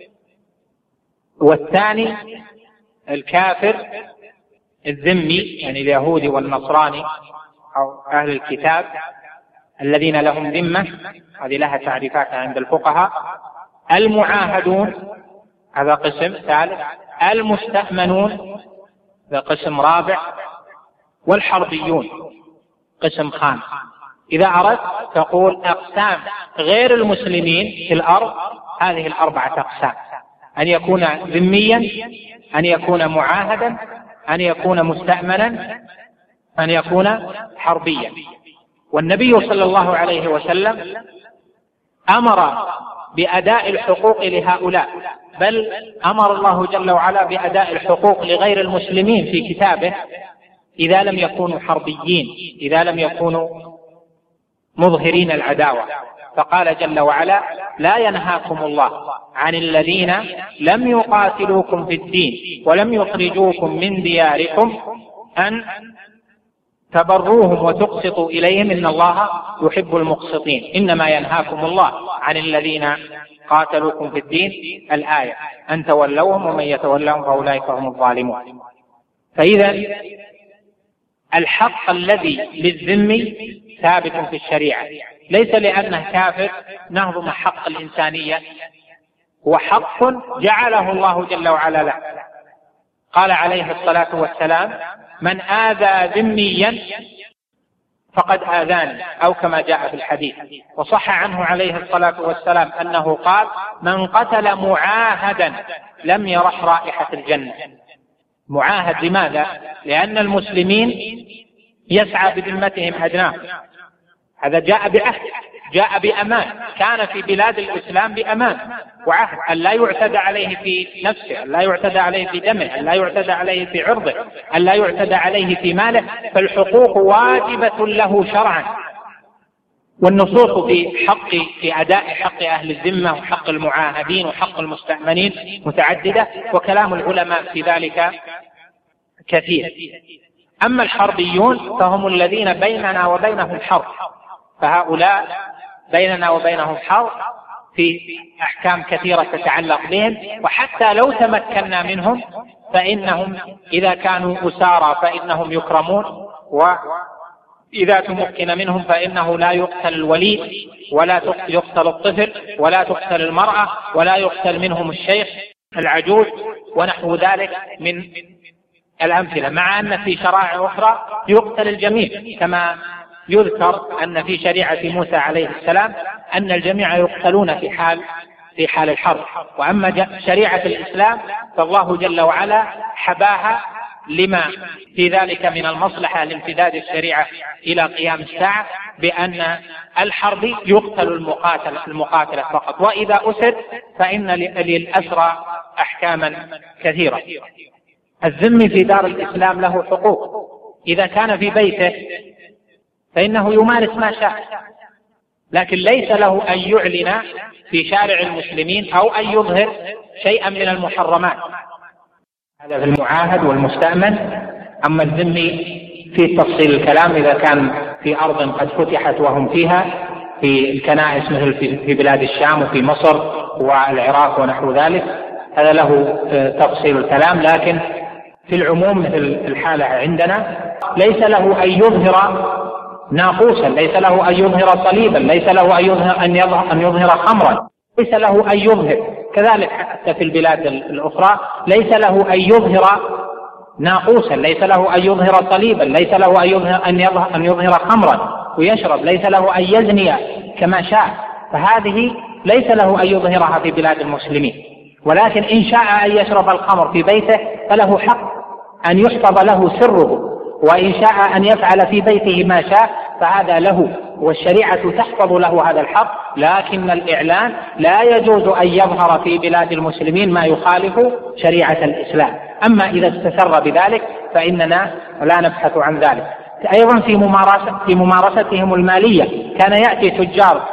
والثاني الكافر الذمي، يعني اليهودي والنصراني أو أهل الكتاب الذين لهم ذمة، هذه لها تعريفات عند الفقهاء. المعاهدون هذا قسم ثالث، المستأمنون هذا قسم رابع، والحربيون قسم خامس. إذا أردت تقول أقسام غير المسلمين في الأرض، هذه الأربعة أقسام: أن يكون ذميا، أن يكون معاهدا، أن يكون مستأمنا، أن يكون حربيا. والنبي صلى الله عليه وسلم أمر بأداء الحقوق لهؤلاء، بل أمر الله جل وعلا بأداء الحقوق لغير المسلمين في كتابه إذا لم يكونوا حربيين، إذا لم يكونوا مظهرين العداوة. فقال جل وعلا: لا ينهاكم الله عن الذين لم يقاتلوكم في الدين ولم يخرجوكم من دياركم أن تبروهم وتقسطوا إليهم إن الله يحب المقسطين، إنما ينهاكم الله عن الذين قاتلوكم في الدين، الآية، أن تولوهم ومن يتولهم فأولئك هم الظالمون. فإذا الحق الذي للذمي ثابت في الشريعة، ليس لأنه كافر نهضم حق الإنسانية، هو حق جعله الله جل وعلا له. قال عليه الصلاة والسلام: من آذى ذميا فقد آذاني، أو كما جاء في الحديث. وصح عنه عليه الصلاة والسلام أنه قال: من قتل معاهدا لم يرح رائحة الجنة. معاهد لماذا؟ لأن المسلمين يسعى بذمتهم أدناهم، هذا جاء بعهد، جاء بأمان، كان في بلاد الإسلام بأمان وعهد، أن لا يعتدى عليه في نفسه، أن لا يعتدى عليه في دمه، أن لا يعتدى عليه في عرضه، أن لا يعتدى عليه في ماله، فالحقوق واجبة له شرعا. والنصوص في أداء حق أهل الذمة وحق المعاهدين وحق المستأمنين متعددة، وكلام العلماء في ذلك كثير. أما الحربيون فهم الذين بيننا وبينهم حرب، فهؤلاء بيننا وبينهم حرب في أحكام كثيرة تتعلق بهم، وحتى لو تمكنا منهم فإنهم إذا كانوا أسارى فإنهم يكرمون، وإذا تمكن منهم فإنه لا يقتل الولي ولا يقتل الطفل ولا تقتل المرأة ولا يقتل منهم الشيخ العجوز ونحو ذلك من الأمثلة، مع أن في شرائع أخرى يقتل الجميع، كما يذكر أن في شريعة موسى عليه السلام أن الجميع يقتلون في حال الحرب. وأما شريعة الإسلام فالله جل وعلا حباها لما في ذلك من المصلحة لامتداد الشريعة إلى قيام الساعة، بأن الحرب يقتل المقاتل فقط، وإذا أسر فإن للأسرى أحكاما كثيرة. الذمي في دار الإسلام له حقوق، إذا كان في بيته فإنه يمارس ما شاء، لكن ليس له أن يعلن في شارع المسلمين أو أن يظهر شيئا من المحرمات. هذا في المعاهد والمستأمن. أما الذمي في تفصيل الكلام إذا كان في أرض قد فتحت وهم فيها، في الكنائس مثل في بلاد الشام وفي مصر والعراق ونحو ذلك، هذا له تفصيل الكلام. لكن في العموم مثل الحالة عندنا ليس له أن يظهر ناقوسا، ليس له أن يظهر صليبا، ليس له أن يظهر خمرا، ليس له أن يظهر، كذلك حتى في البلاد الأخرى ليس له أن يظهر ناقوسا، ليس له أن يظهر صليبا، ليس له أن يظهر خمرا ويشرب، ليس له أن يزني كما شاء، فهذه ليس له أن يظهرها في بلاد المسلمين. ولكن إن شاء أن يشرب الخمر في بيته فله حق أن يحفظ له سره، وإن شاء أن يفعل في بيته ما شاء فهذا له، والشريعة تحفظ له هذا الحق. لكن الإعلان لا يجوز أن يظهر في بلاد المسلمين ما يخالف شريعة الإسلام. أما إذا استسر بذلك فإننا لا نبحث عن ذلك. أيضا في ممارستهم المالية، كان يأتي تجار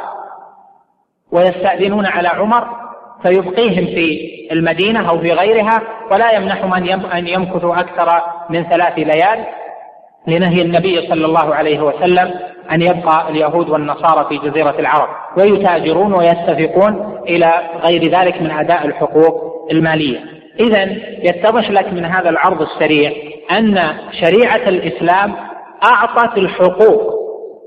ويستأذنون على عمر فيبقيهم في المدينة أو في غيرها ولا يمنحهم أن يمكثوا أكثر من 3 ليال، لنهي النبي صلى الله عليه وسلم أن يبقى اليهود والنصارى في جزيرة العرب، ويتاجرون ويستفقون إلى غير ذلك من أداء الحقوق المالية. إذن يتضح لك من هذا العرض السريع أن شريعة الإسلام أعطت الحقوق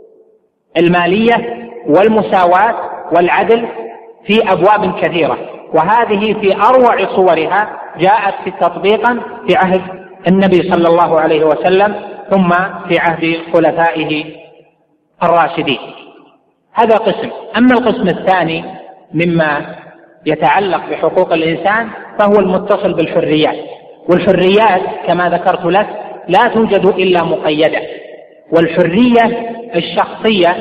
المالية والمساواة والعدل في أبواب كثيرة، وهذه في أروع صورها جاءت في تطبيقا في عهد النبي صلى الله عليه وسلم ثم في عهد خلفائه الراشدين. هذا قسم. أما القسم الثاني مما يتعلق بحقوق الإنسان فهو المتصل بالحريات، والحريات كما ذكرت لك لا توجد إلا مقيدة، والحرية الشخصية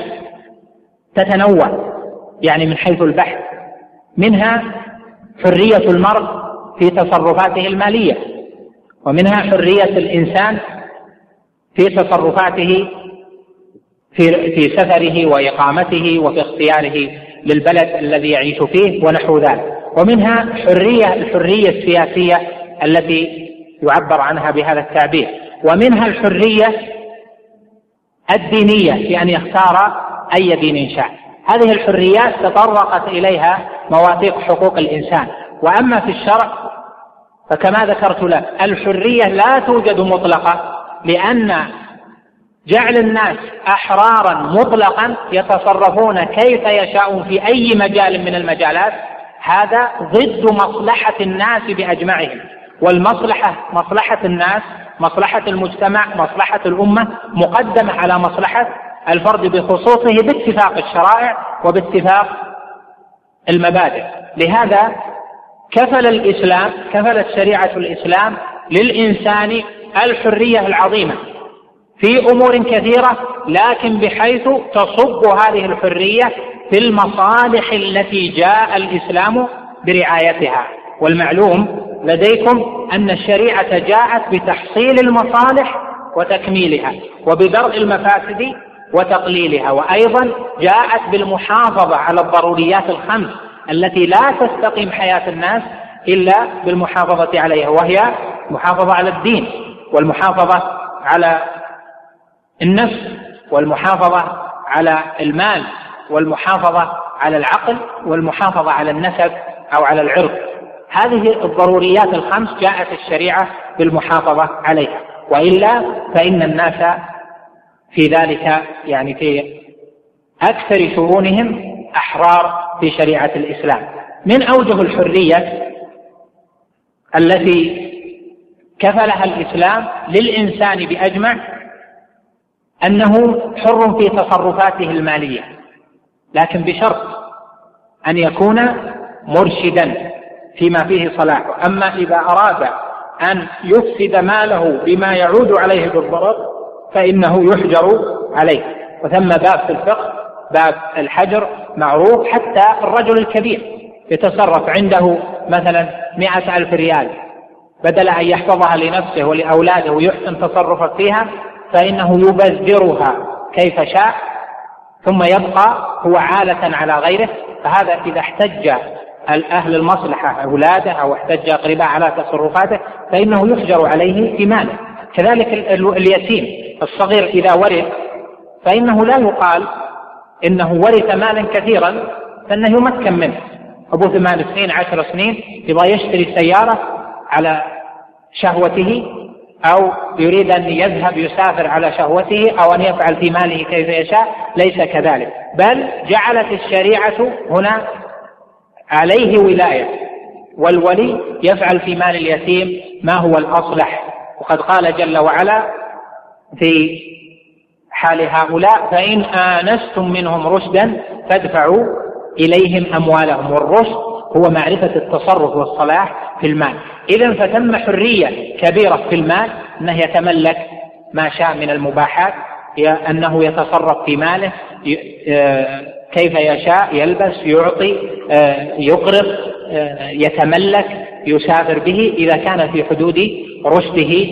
تتنوع يعني من حيث البحث، منها حرية المرء في تصرفاته المالية، ومنها حرية الإنسان في تصرفاته في سفره وإقامته وفي اختياره للبلد الذي يعيش فيه ونحو ذلك. ومنها الحرية السياسية التي يعبر عنها بهذا التعبير، ومنها الحرية الدينية في أن يختار أي دين شاء. هذه الحريات تطرقت إليها مواثيق حقوق الإنسان. وأما في الشرع فكما ذكرت لك الحرية لا توجد مطلقة، لأن جعل الناس أحرارا مطلقا يتصرفون كيف يشاءون في أي مجال من المجالات هذا ضد مصلحة الناس بأجمعهم. والمصلحة مصلحة الناس، مصلحة المجتمع، مصلحة الأمة مقدمة على مصلحة الفرد بخصوصه باتفاق الشرائع وباتفاق المبادئ. لهذا كفلت شريعة الإسلام للإنسان الحرية العظيمة في أمور كثيرة، لكن بحيث تصب هذه الحرية في المصالح التي جاء الإسلام برعايتها. والمعلوم لديكم أن الشريعة جاءت بتحصيل المصالح وتكميلها، وبدرء المفاسد وتقليلها، وأيضا جاءت بالمحافظة على الضروريات الخمس التي لا تستقيم حياة الناس إلا بالمحافظة عليها، وهي المحافظة على الدين، والمحافظة على النفس، والمحافظة على المال، والمحافظة على العقل، والمحافظة على النسب أو على العرض. هذه الضروريات الخمس جاءت الشريعة بالمحافظة عليها، وإلا فإن الناس في ذلك يعني في أكثر شؤونهم أحرار في شريعة الإسلام. من أوجه الحرية التي كفلها الإسلام للإنسان بأجمع أنه حر في تصرفاته المالية، لكن بشرط أن يكون مرشدا فيما فيه صلاحه. أما إذا أراد أن يفسد ماله بما يعود عليه بالضرر فإنه يحجر عليه. وثم باب في الفقه، باب الحجر معروف، حتى الرجل الكبير يتصرف عنده مثلا 100,000 ريال، بدل أن يحفظها لنفسه ولأولاده ويحسن تصرفه فيها فإنه يبذرها كيف شاء، ثم يبقى هو عالة على غيره. فهذا إذا احتج أهل المصلحة أولاده أو احتج أقرباء على تصرفاته فإنه يحجر عليه في ماله. كذلك اليتيم الصغير إذا ورث فإنه لا يقال إنه ورث مالا كثيرا فإنه يمكن منه. أبو 8 سنين 10 سنين يبغى يشتري سيارة على شهوته، أو يريد أن يذهب يسافر على شهوته، أو أن يفعل في ماله كيف يشاء، ليس كذلك، بل جعلت الشريعة هنا عليه ولاية، والولي يفعل في مال اليتيم ما هو الأصلح. وقد قال جل وعلا في حال هؤلاء: فإن آنستم منهم رشدا فادفعوا إليهم أموالهم. والرشد هو معرفة التصرف والصلاح في المال. إذن فتم حرية كبيرة في المال، أنه يتملك ما شاء من المباحات، أنه يتصرف في ماله كيف يشاء، يلبس، يعطي، يقرض، يتملك، يسافر به إذا كان في حدود رشده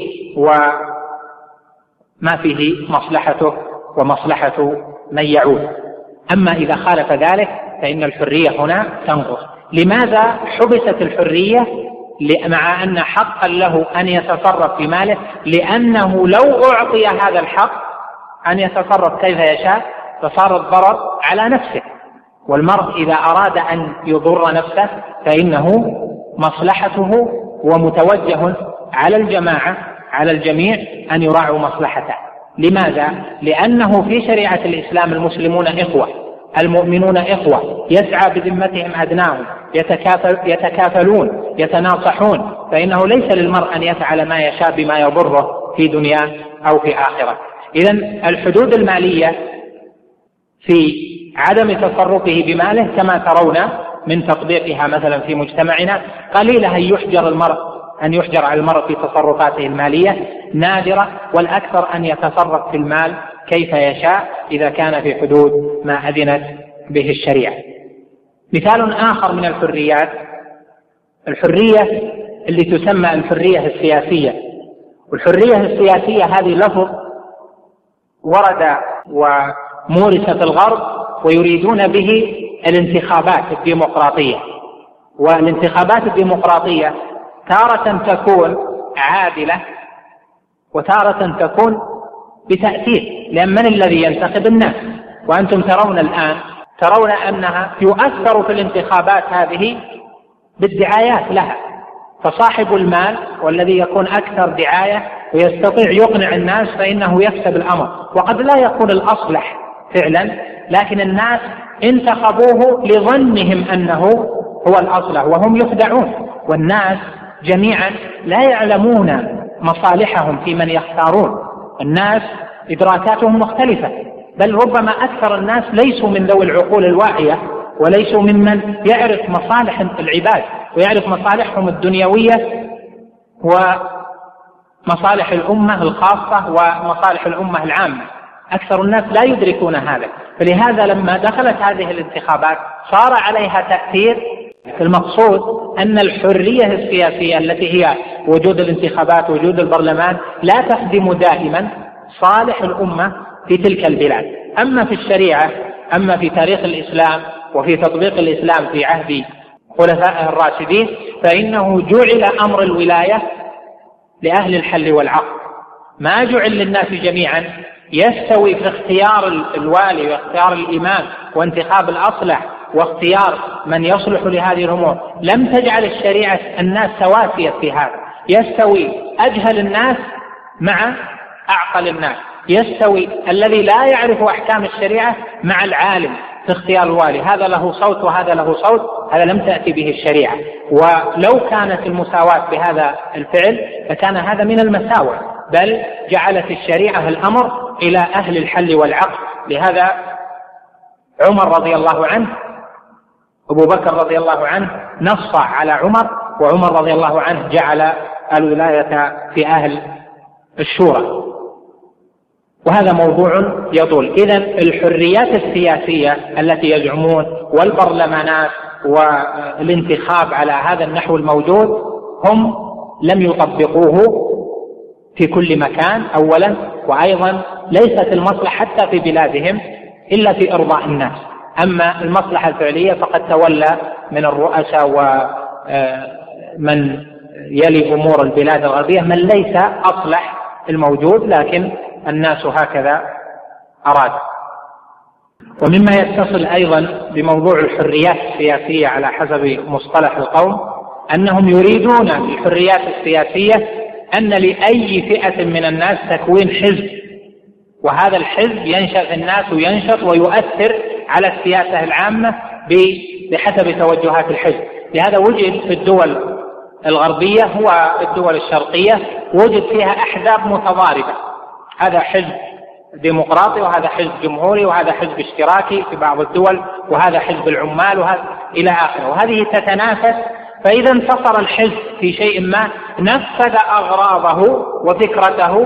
وما فيه مصلحته ومصلحة من يعود. أما إذا خالف ذلك فإن الحرية هنا تنقص. لماذا حبست الحرية مع أن حقا له أن يتصرف في ماله؟ لأنه لو أعطي هذا الحق أن يتصرف كيف يشاء فصار الضرر على نفسه، والمرء إذا أراد أن يضر نفسه فإنه مصلحته ومتوجه على الجماعة، على الجميع أن يراعوا مصلحته. لماذا؟ لأنه في شريعة الإسلام المسلمون إخوة، المؤمنون إخوة، يسعى بذمتهم أدناهم، يتكافلون، يتناصحون، فإنه ليس للمرء أن يفعل ما يشاء بما يضره في دنياه أو في آخرة. إذن الحدود المالية في عدم تصرفه بماله كما ترون من تطبيقها مثلا في مجتمعنا قليلة أن يحجر على المرء في تصرفاته المالية، نادرة، والأكثر أن يتصرف في المال كيف يشاء إذا كان في حدود ما أذنت به الشريعة. مثال آخر من الحريات الحرية اللي تسمى الحرية السياسية. والحرية السياسية هذه لفظ ورد مورثة الغرب، ويريدون به الانتخابات الديمقراطية. والانتخابات الديمقراطية تارة تكون عادلة وتارة تكون بتأثير، لأن من الذي ينتخب؟ الناس. وأنتم ترون الآن أنها يؤثر في الانتخابات هذه بالدعايات لها، فصاحب المال والذي يكون أكثر دعاية ويستطيع يقنع الناس فإنه يكسب الأمر، وقد لا يكون الأصلح فعلا، لكن الناس انتخبوه لظنهم أنه هو الأصلح وهم يخدعون. والناس جميعا لا يعلمون مصالحهم في من يختارون، الناس إدراكاتهم مختلفة، بل ربما أكثر الناس ليسوا من ذوي العقول الواعية، وليسوا ممن يعرف مصالح العباد ويعرف مصالحهم الدنيوية ومصالح الأمة الخاصة ومصالح الأمة العامة. أكثر الناس لا يدركون هذا، فلهذا لما دخلت هذه الانتخابات صار عليها تأثير. المقصود أن الحرية السياسية التي هي وجود الانتخابات وجود البرلمان لا تخدم دائما صالح الأمة في تلك البلاد. أما في الشريعة، أما في تاريخ الإسلام وفي تطبيق الإسلام في عهد خلفائه الراشدين، فإنه جعل أمر الولاية لأهل الحل والعقد، ما جعل للناس جميعا يستوي في اختيار الوالي واختيار الإمام وانتخاب الأصلح واختيار من يصلح لهذه الأمور. لم تجعل الشريعة الناس سواسية في هذا، يستوي أجهل الناس مع أعقل الناس، يستوي الذي لا يعرف أحكام الشريعة مع العالم في اختيار الوالي، هذا له صوت وهذا له صوت، هذا لم تأتي به الشريعة. ولو كانت المساواة بهذا الفعل لكان هذا من المساوئ، بل جعلت الشريعة الأمر إلى أهل الحل والعقد. لهذا عمر رضي الله عنه، أبو بكر رضي الله عنه نص على عمر، وعمر رضي الله عنه جعل الولاية في أهل الشورى، وهذا موضوع يطول. إذن الحريات السياسية التي يزعمون والبرلمانات والانتخاب على هذا النحو الموجود هم لم يطبقوه في كل مكان أولا، وأيضا ليست المصلحة حتى في بلادهم إلا في إرضاء الناس. أما المصلحة الفعلية فقد تولى من الرؤساء ومن يلي أمور البلاد الغربية من ليس أصلح الموجود، لكن الناس هكذا أراد. ومما يتصل أيضا بموضوع الحريات السياسية على حسب مصطلح القوم أنهم يريدون في الحريات السياسية أن لأي فئة من الناس تكوين حزب، وهذا الحزب ينشأ في الناس وينشط ويؤثر على السياسة العامة بحسب توجهات الحزب. لهذا وجد في الدول الغربية والدول الشرقية وجد فيها أحزاب متضاربة، هذا حزب ديمقراطي وهذا حزب جمهوري وهذا حزب اشتراكي في بعض الدول وهذا حزب العمال وهذا إلى آخره، وهذه تتنافس. فإذا انتصر الحزب في شيء ما نفذ أغراضه وفكرته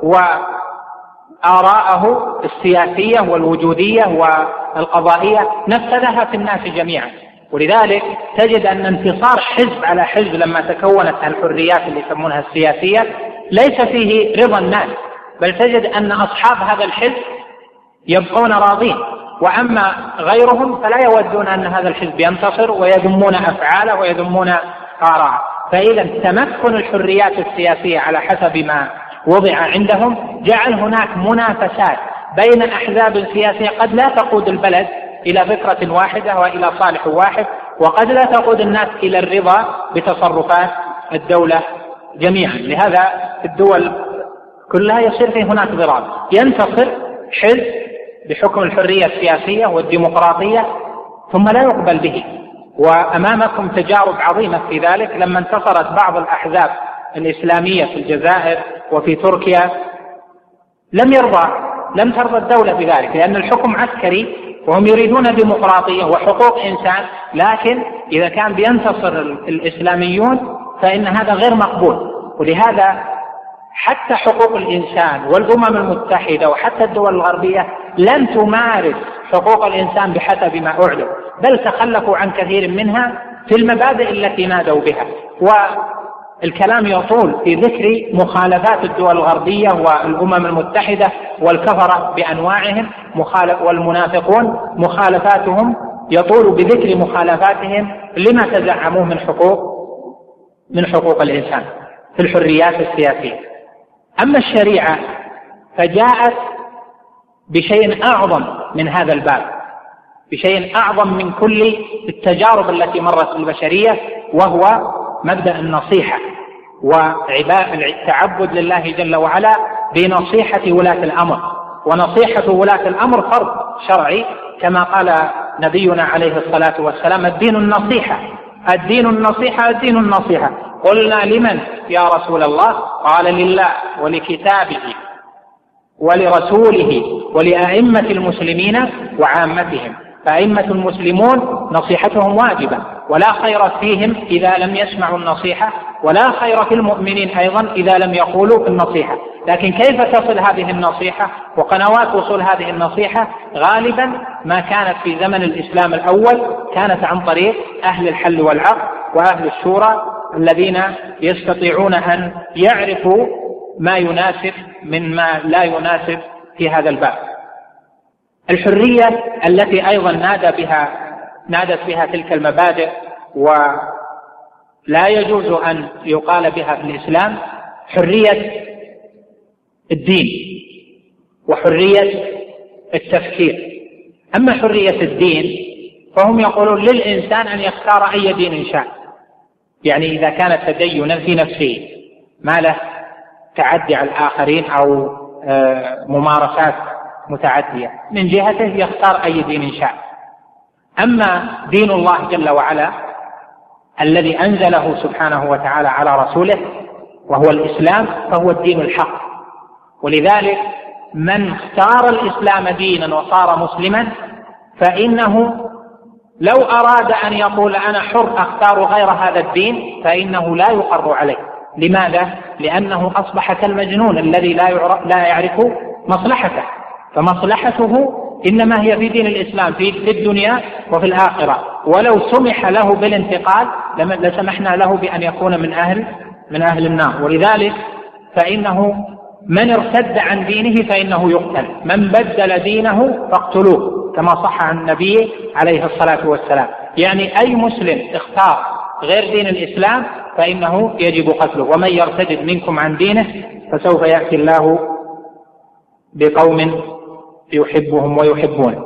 وآراءه السياسية والوجودية والقضائية، نفذها في الناس جميعا. ولذلك تجد أن انتصار حزب على حزب لما تكونت الحريات اللي يسمونها السياسية ليس فيه رضا الناس، بل تجد أن أصحاب هذا الحزب يبقون راضين، وأما غيرهم فلا يودون أن هذا الحزب ينتصر ويذمون أفعاله ويذمون آراءه. فإذا تمكن الحريات السياسية على حسب ما وضع عندهم جعل هناك منافسات بين أحزاب سياسية قد لا تقود البلد إلى فكرة واحدة وإلى صالح واحد، وقد لا تقود الناس إلى الرضا بتصرفات الدولة جميعا. لهذا في الدول كلها يصير في هناك ضراب، ينتصر حزب بحكم الحرية السياسية والديمقراطية ثم لا يقبل به. وأمامكم تجارب عظيمة في ذلك، لما انتصرت بعض الأحزاب الإسلامية في الجزائر وفي تركيا لم ترضى الدولة بذلك، لأن الحكم عسكري وهم يريدون ديمقراطية وحقوق إنسان، لكن إذا كان بينتصر الإسلاميون فإن هذا غير مقبول. ولهذا حتى حقوق الإنسان والأمم المتحدة وحتى الدول الغربية لن تمارس حقوق الإنسان بحسب ما أعلن، بل تخلفوا عن كثير منها في المبادئ التي نادوا بها. الكلام يطول في ذكر مخالفات الدول الغربية والأمم المتحدة والكفرة بأنواعهم والمنافقون مخالفاتهم، يطول بذكر مخالفاتهم لما تزعموه من حقوق الإنسان في الحريات السياسية. أما الشريعة فجاءت بشيء أعظم من هذا الباب، بشيء أعظم من كل التجارب التي مرت بالبشرية، وهو مبدأ النصيحة والتعبد لله جل وعلا بنصيحة ولاة الأمر. ونصيحة ولاة الأمر فرض شرعي كما قال نبينا عليه الصلاة والسلام: الدين النصيحة، الدين النصيحة، الدين النصيحة. قلنا: لمن يا رسول الله؟ قال: لله ولكتابه ولرسوله ولأئمة المسلمين وعامتهم. فأئمة المسلمون نصيحتهم واجبة، ولا خير فيهم إذا لم يسمعوا النصيحة، ولا خير في المؤمنين أيضا إذا لم يقولوا النصيحة. لكن كيف تصل هذه النصيحة؟ وقنوات وصول هذه النصيحة غالبا ما كانت في زمن الإسلام الأول كانت عن طريق أهل الحل والعقد وأهل الشورى، الذين يستطيعون أن يعرفوا ما يناسب من ما لا يناسب في هذا الباب. الحرية التي أيضا نادت بها تلك المبادئ ولا يجوز أن يقال بها في الإسلام: حرية الدين وحرية التفكير. أما حرية الدين فهم يقولون للإنسان أن يختار أي دين شاء، يعني إذا كان تدينا في نفسه ما له تعدي على الآخرين أو ممارسات متعدية، من جهته يختار أي دين شاء. أما دين الله جل وعلا الذي أنزله سبحانه وتعالى على رسوله وهو الإسلام فهو الدين الحق. ولذلك من اختار الإسلام دينا وصار مسلما فإنه لو أراد أن يقول أنا حر أختار غير هذا الدين فإنه لا يقر عليه. لماذا؟ لأنه أصبح كالمجنون الذي لا يعرف مصلحته، فمصلحته إنما هي في دين الإسلام في الدنيا وفي الآخرة. ولو سمح له بالانتقال لسمحنا له بأن يكون من أهل النار. ولذلك فإنه من ارتد عن دينه فإنه يقتل، من بدل دينه فاقتلوه، كما صح عن النبي عليه الصلاة والسلام. يعني أي مسلم اختار غير دين الإسلام فإنه يجب قتله. ومن يرتد منكم عن دينه فسوف يأتي الله بقوم يحبهم ويحبونه.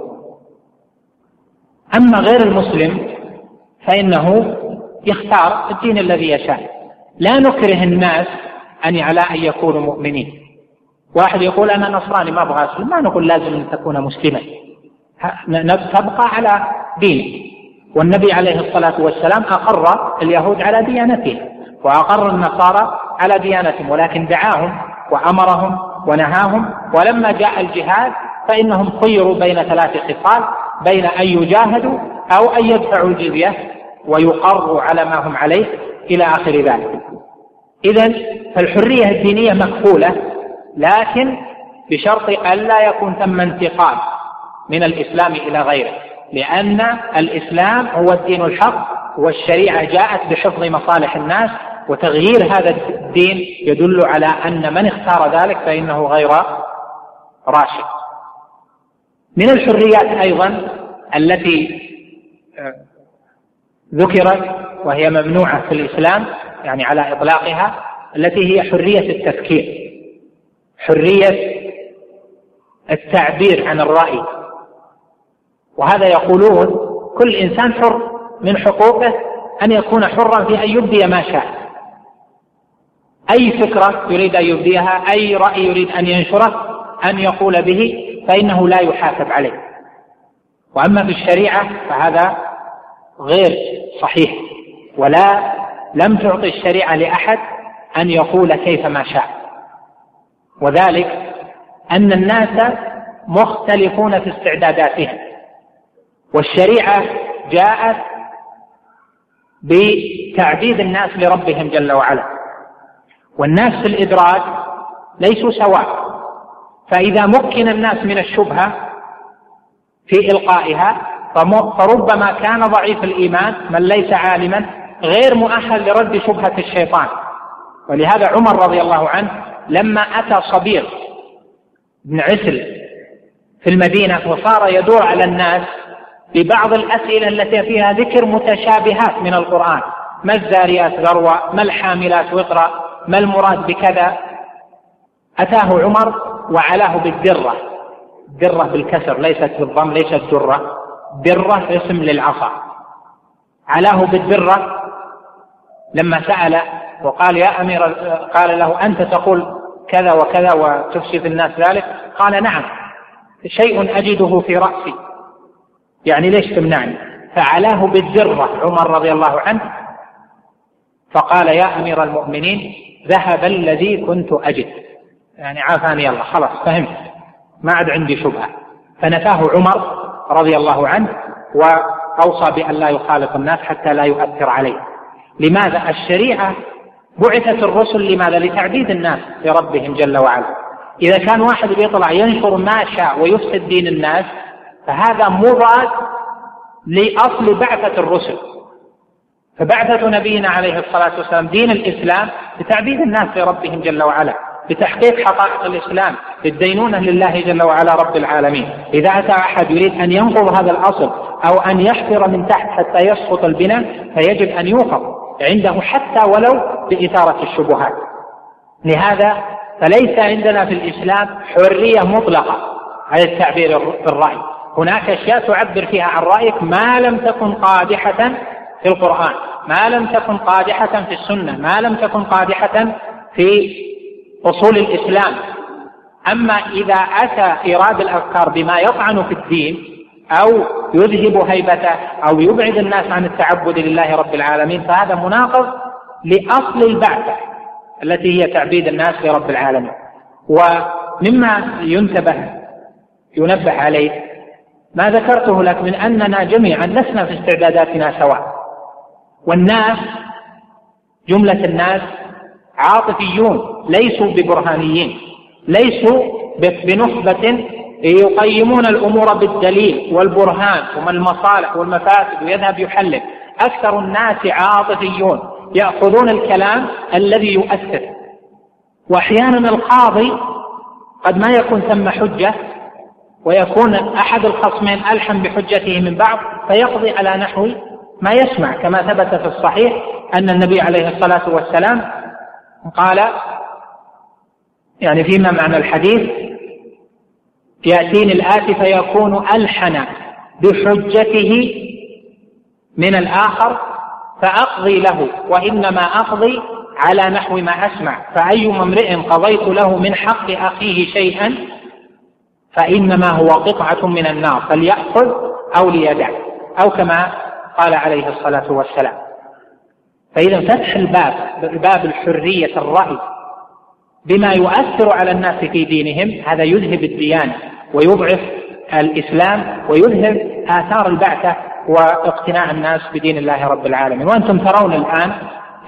أما غير المسلم فإنه يختار الدين الذي يشاء. لا نكره الناس على أن يكونوا مؤمنين. واحد يقول أنا نصراني ما أبغى أسلم، ما نقول لازم أن تكون مسلما، تبقى على دينك. والنبي عليه الصلاة والسلام أقر اليهود على ديانتهم وأقر النصارى على ديانتهم، ولكن دعاهم وأمرهم ونهاهم. ولما جاء الجهاد فإنهم خيروا بين 3 خصال: بين أن يجاهدوا أو أن يدفعوا الجزية ويقروا على ما هم عليه إلى آخر ذلك. إذن فالحرية الدينية مكفولة، لكن بشرط ألا يكون ثم انتقال من الإسلام إلى غيره، لأن الإسلام هو الدين الحق، والشريعة جاءت بحفظ مصالح الناس، وتغيير هذا الدين يدل على أن من اختار ذلك فإنه غير راشد. من الحريات أيضا التي ذكرت وهي ممنوعة في الإسلام يعني على إطلاقها، التي هي حرية التفكير، حرية التعبير عن الرأي. وهذا يقولون كل إنسان حر، من حقوقه أن يكون حرا في أن يبدي ما شاء، أي فكرة يريد أن يبديها، أي رأي يريد أن ينشره أن يقول به، فإنه لا يحاسب عليه. وأما في الشريعة فهذا غير صحيح، لم تعطي الشريعة لأحد أن يقول كيف ما شاء. وذلك أن الناس مختلفون في استعداداتهم، والشريعة جاءت بتعبيد الناس لربهم جل وعلا، والناس في الإدراك ليسوا سواء. فإذا مكن الناس من الشبهة في إلقائها فربما كان ضعيف الإيمان من ليس عالما غير مؤهل لرد شبهة الشيطان، ولهذا عمر رضي الله عنه لما أتى صبيغ بن عسل في المدينة وصار يدور على الناس ببعض الأسئلة التي فيها ذكر متشابهات من القرآن، ما الزاريات ذروة، ما الحاملات وقرا، ما المراد بكذا، أتاه عمر وعلاه بالدرة، درة بالكسر ليست بالضم، ليست درة، درة اسم للعصا، علاه بالدرة لما سأل وقال يا أمير، قال له أنت تقول كذا وكذا وتفشي في الناس ذلك؟ قال نعم، شيء أجده في رأسي، يعني ليش تمنعني؟ فعلاه بالدرة عمر رضي الله عنه، فقال يا أمير المؤمنين ذهب الذي كنت أجد، يعني عافاني الله، خلاص فهمت، ما عاد عندي شبهة. فنفاه عمر رضي الله عنه وأوصى بأن لا يخالط الناس حتى لا يؤثر عليه. لماذا؟ الشريعة بعثت الرسل لماذا؟ لتعبيد الناس لربهم جل وعلا. إذا كان واحد بيطلع ينشر ما شاء ويفسد دين الناس فهذا مضاد لأصل بعثة الرسل. فبعثة نبينا عليه الصلاة والسلام دين الإسلام لتعبيد الناس لربهم جل وعلا، لتحقيق حقائق الإسلام، للدينونة لله جل وعلا رب العالمين. إذا أتى أحد يريد أن ينقض هذا الأصل أو أن يحفر من تحت حتى يسقط البناء فيجب أن يوقف عنده حتى ولو بإثارة الشبهات. لهذا فليس عندنا في الإسلام حرية مطلقة على التعبير بالرأي، هناك أشياء تعبر فيها عن رأيك ما لم تكن قادحة في القرآن، ما لم تكن قادحة في السنة، ما لم تكن قادحة في أصول الإسلام. أما إذا أتى إيراد الأفكار بما يطعن في الدين أو يذهب هيبته أو يبعد الناس عن التعبد لله رب العالمين فهذا مناقض لأصل البعثة التي هي تعبيد الناس لرب العالمين. ومما ينبه عليه ما ذكرته لك من أننا جميعا لسنا في استعداداتنا سواء، والناس جملة الناس عاطفيون ليسوا ببرهانيين، ليسوا بنخبة يقيمون الأمور بالدليل والبرهان وما المصالح والمفاسد ويذهب يحلل. أكثر الناس عاطفيون يأخذون الكلام الذي يؤثر، وأحيانا القاضي قد ما يكون ثم حجة ويكون أحد الخصمين ألحم بحجته من بعض فيقضي على نحو ما يسمع، كما ثبت في الصحيح أن النبي عليه الصلاة والسلام قال يعني فيما معنى الحديث يأتيني الآتي فيكون ألحن بحجته من الآخر فأقضي له وإنما أقضي على نحو ما أسمع، فأيما امرئ قضيت له من حق أخيه شيئا فإنما هو قطعة من النار فليأخذ أو ليدع، أو كما قال عليه الصلاة والسلام. فإذا فتح باب الحرية الرأي بما يؤثر على الناس في دينهم هذا يذهب الديانة ويضعف الإسلام ويذهب آثار البعثة واقتناع الناس بدين الله رب العالمين. وأنتم ترون الآن في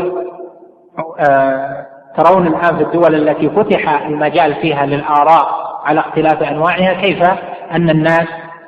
الدول التي فتح المجال فيها للآراء على اختلاف أنواعها كيف أن الناس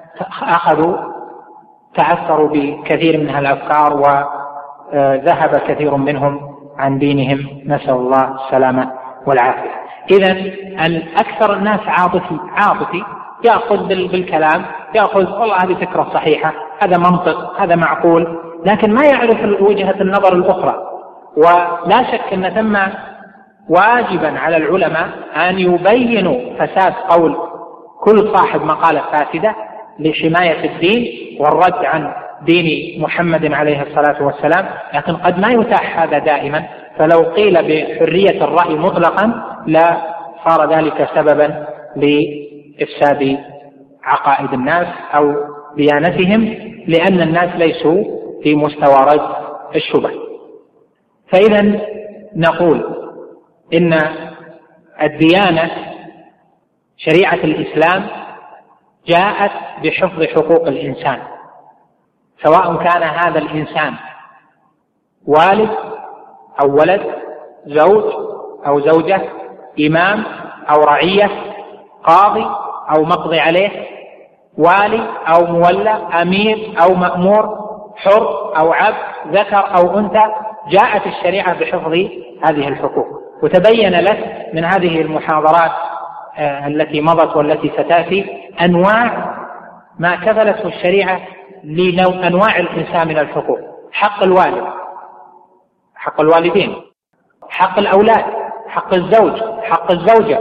تأثروا بكثير من الأفكار وذهب كثير منهم عن دينهم، نسأل الله السلامة والعافية. إذن أكثر الناس عاطفي يأخذ بالكلام، يأخذ والله هذه فكرة صحيحة، هذا منطق، هذا معقول، لكن ما يعرف وجهة النظر الأخرى. ولا شك أن ثم واجبا على العلماء أن يبينوا فساد قول كل صاحب مقالة فاسدة لحماية الدين والرد عن دين محمد عليه الصلاة والسلام، لكن قد ما يتاح هذا دائما. فلو قيل بحرية الرأي مطلقا لا صار ذلك سببا لإفساد عقائد الناس أو ديانتهم، لأن الناس ليسوا في مستوى رد الشبه. فإذا نقول إن الديانة شريعة الإسلام جاءت بحفظ حقوق الإنسان، سواء كان هذا الإنسان والد أو ولد، زوج أو زوجة، إمام أو رعية، قاضي أو مقضي عليه، والي أو مولى، أمير أو مأمور، حر أو عبد، ذكر أو أنثى، جاءت الشريعة بحفظ هذه الحقوق. وتبين لك من هذه المحاضرات التي مضت والتي ستأتي أنواع ما كفلته الشريعة لأنواع الإنسان من الحقوق: حق الوالد، حق الوالدين، حق الأولاد، حق الزوج، حق الزوجة،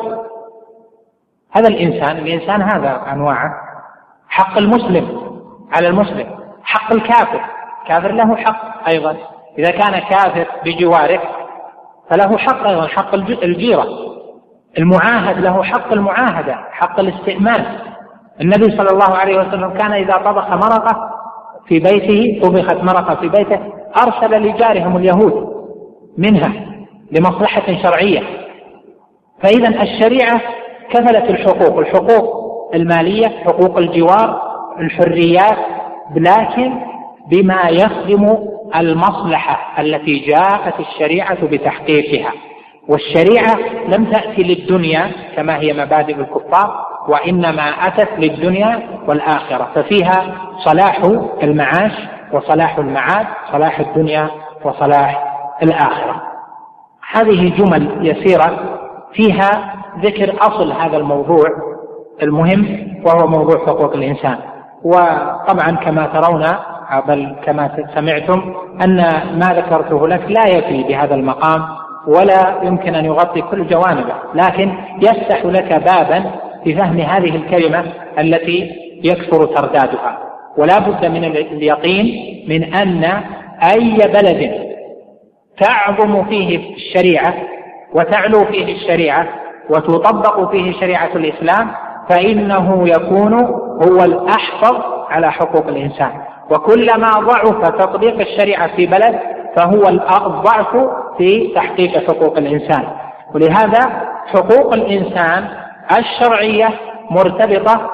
هذا الإنسان هذا أنواعه. حق المسلم على المسلم، حق الكافر، كافر له حق أيضا، إذا كان كافر بجوارك فله حق أيضا، حق الجيرة. المعاهد له حق المعاهدة، حق الاستئمان. النبي صلى الله عليه وسلم كان إذا طبخ مرقة في بيته، طبخت مرقة في بيته، أرسل لجارهم اليهود منها لمصلحة شرعية. فإذا الشريعة كفلت الحقوق: الحقوق المالية، حقوق الجوار، الحريات، لكن بما يخدم المصلحة التي جاءت الشريعة بتحقيقها. والشريعة لم تأتي للدنيا كما هي مبادئ الكفار، وإنما أتت للدنيا والآخرة، ففيها صلاح المعاش وصلاح المعاد، صلاح الدنيا وصلاح الآخرة. هذه جمل يسيرة فيها ذكر أصل هذا الموضوع المهم، وهو موضوع حقوق الإنسان. وطبعا كما ترون بل كما سمعتم أن ما ذكرته لك لا يفي بهذا المقام، ولا يمكن أن يغطي كل جوانبه، لكن يفتح لك بابا في فهم هذه الكلمة التي يكثر تردادها. ولا بد من اليقين من أن أي بلد تعظم فيه الشريعة وتعلو فيه الشريعة وتطبق فيه شريعة الإسلام فإنه يكون هو الأحفظ على حقوق الإنسان. وكلما ضعف تطبيق الشريعة في بلد فهو الضعف في تحقيق حقوق الإنسان. ولهذا حقوق الإنسان الشرعية مرتبطة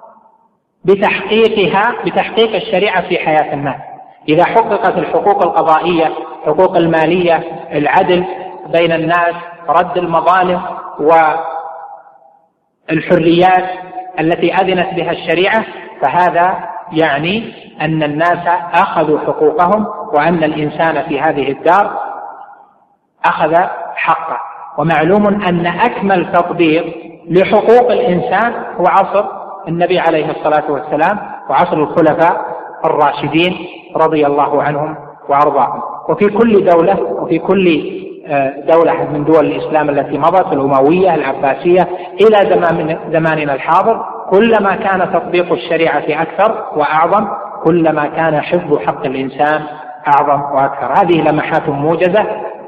بتحقيق الشريعة في حياة الناس. إذا حققت الحقوق القضائية، حقوق المالية، العدل بين الناس، رد المظالم، والحريات التي أذنت بها الشريعة، فهذا يعني أن الناس أخذوا حقوقهم، وأن الإنسان في هذه الدار أخذ حقه. ومعلوم أن أكمل تطبيق لحقوق الإنسان هو عصر النبي عليه الصلاة والسلام وعصر الخلفاء الراشدين رضي الله عنهم وأرضاهم. وفي كل دولة، وفي كل دولة من دول الإسلام التي مضت، الأموية، العباسية، إلى زماننا الحاضر، كلما كان تطبيق الشريعة أكثر وأعظم، كلما كان حفظ حق الإنسان أعظم وأكثر. هذه لمحات موجزة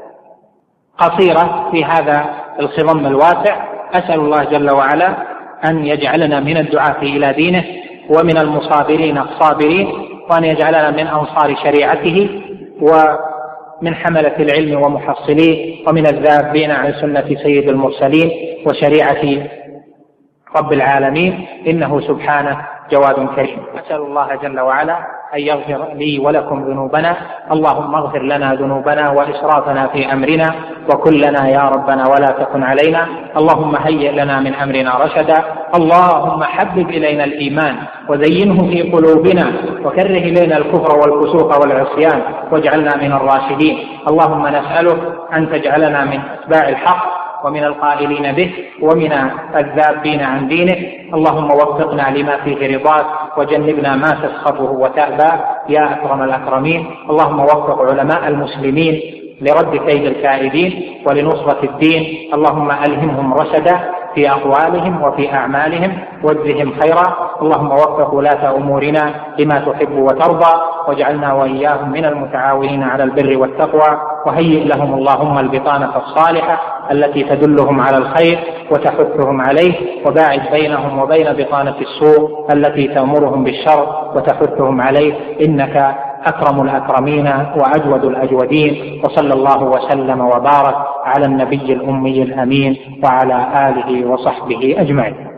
قصيرة في هذا الخضم الواسع. أسأل الله جل وعلا أن يجعلنا من الدعاة إلى دينه، ومن المصابرين الصابرين، وأن يجعلنا من أنصار شريعته، ومن حملة العلم ومحصليه، ومن الذابين عن سنة سيد المرسلين وشريعة رب العالمين، إنه سبحانه جواد كريم. أسأل الله جل وعلا أن يغفر لي ولكم ذنوبنا. اللهم اغفر لنا ذنوبنا وإسرافنا في أمرنا، وكلنا يا ربنا ولا تكن علينا. اللهم هيئ لنا من أمرنا رشدا. اللهم حبب إلينا الإيمان وزينه في قلوبنا، وكره إلينا الكفر والفسوق والعصيان، واجعلنا من الراشدين. اللهم نسألك أن تجعلنا من أتباع الحق، ومن القائلين به، ومن الذابين عن دينه. اللهم وفقنا لما فيه رضاك، وجنبنا ما تسخطه وتأبى يا أكرم الأكرمين. اللهم وفق علماء المسلمين لرد كيد الكائدين ولنصرة الدين. اللهم ألهمهم رشدا في أقوالهم وفي أعمالهم، واجزهم خيرا. اللهم وفق ولاة أمورنا لما تحب وترضى، واجعلنا وإياهم من المتعاونين على البر والتقوى. وهيئ لهم اللهم البطانة الصالحة التي تدلهم على الخير وتحثهم عليه، وباعد بينهم وبين بطانة السوء التي تأمرهم بالشر وتحثهم عليه، إنك أكرم الأكرمين وأجود الأجودين. وصلى الله وسلم وبارك على النبي الأمي الأمين وعلى آله وصحبه أجمعين.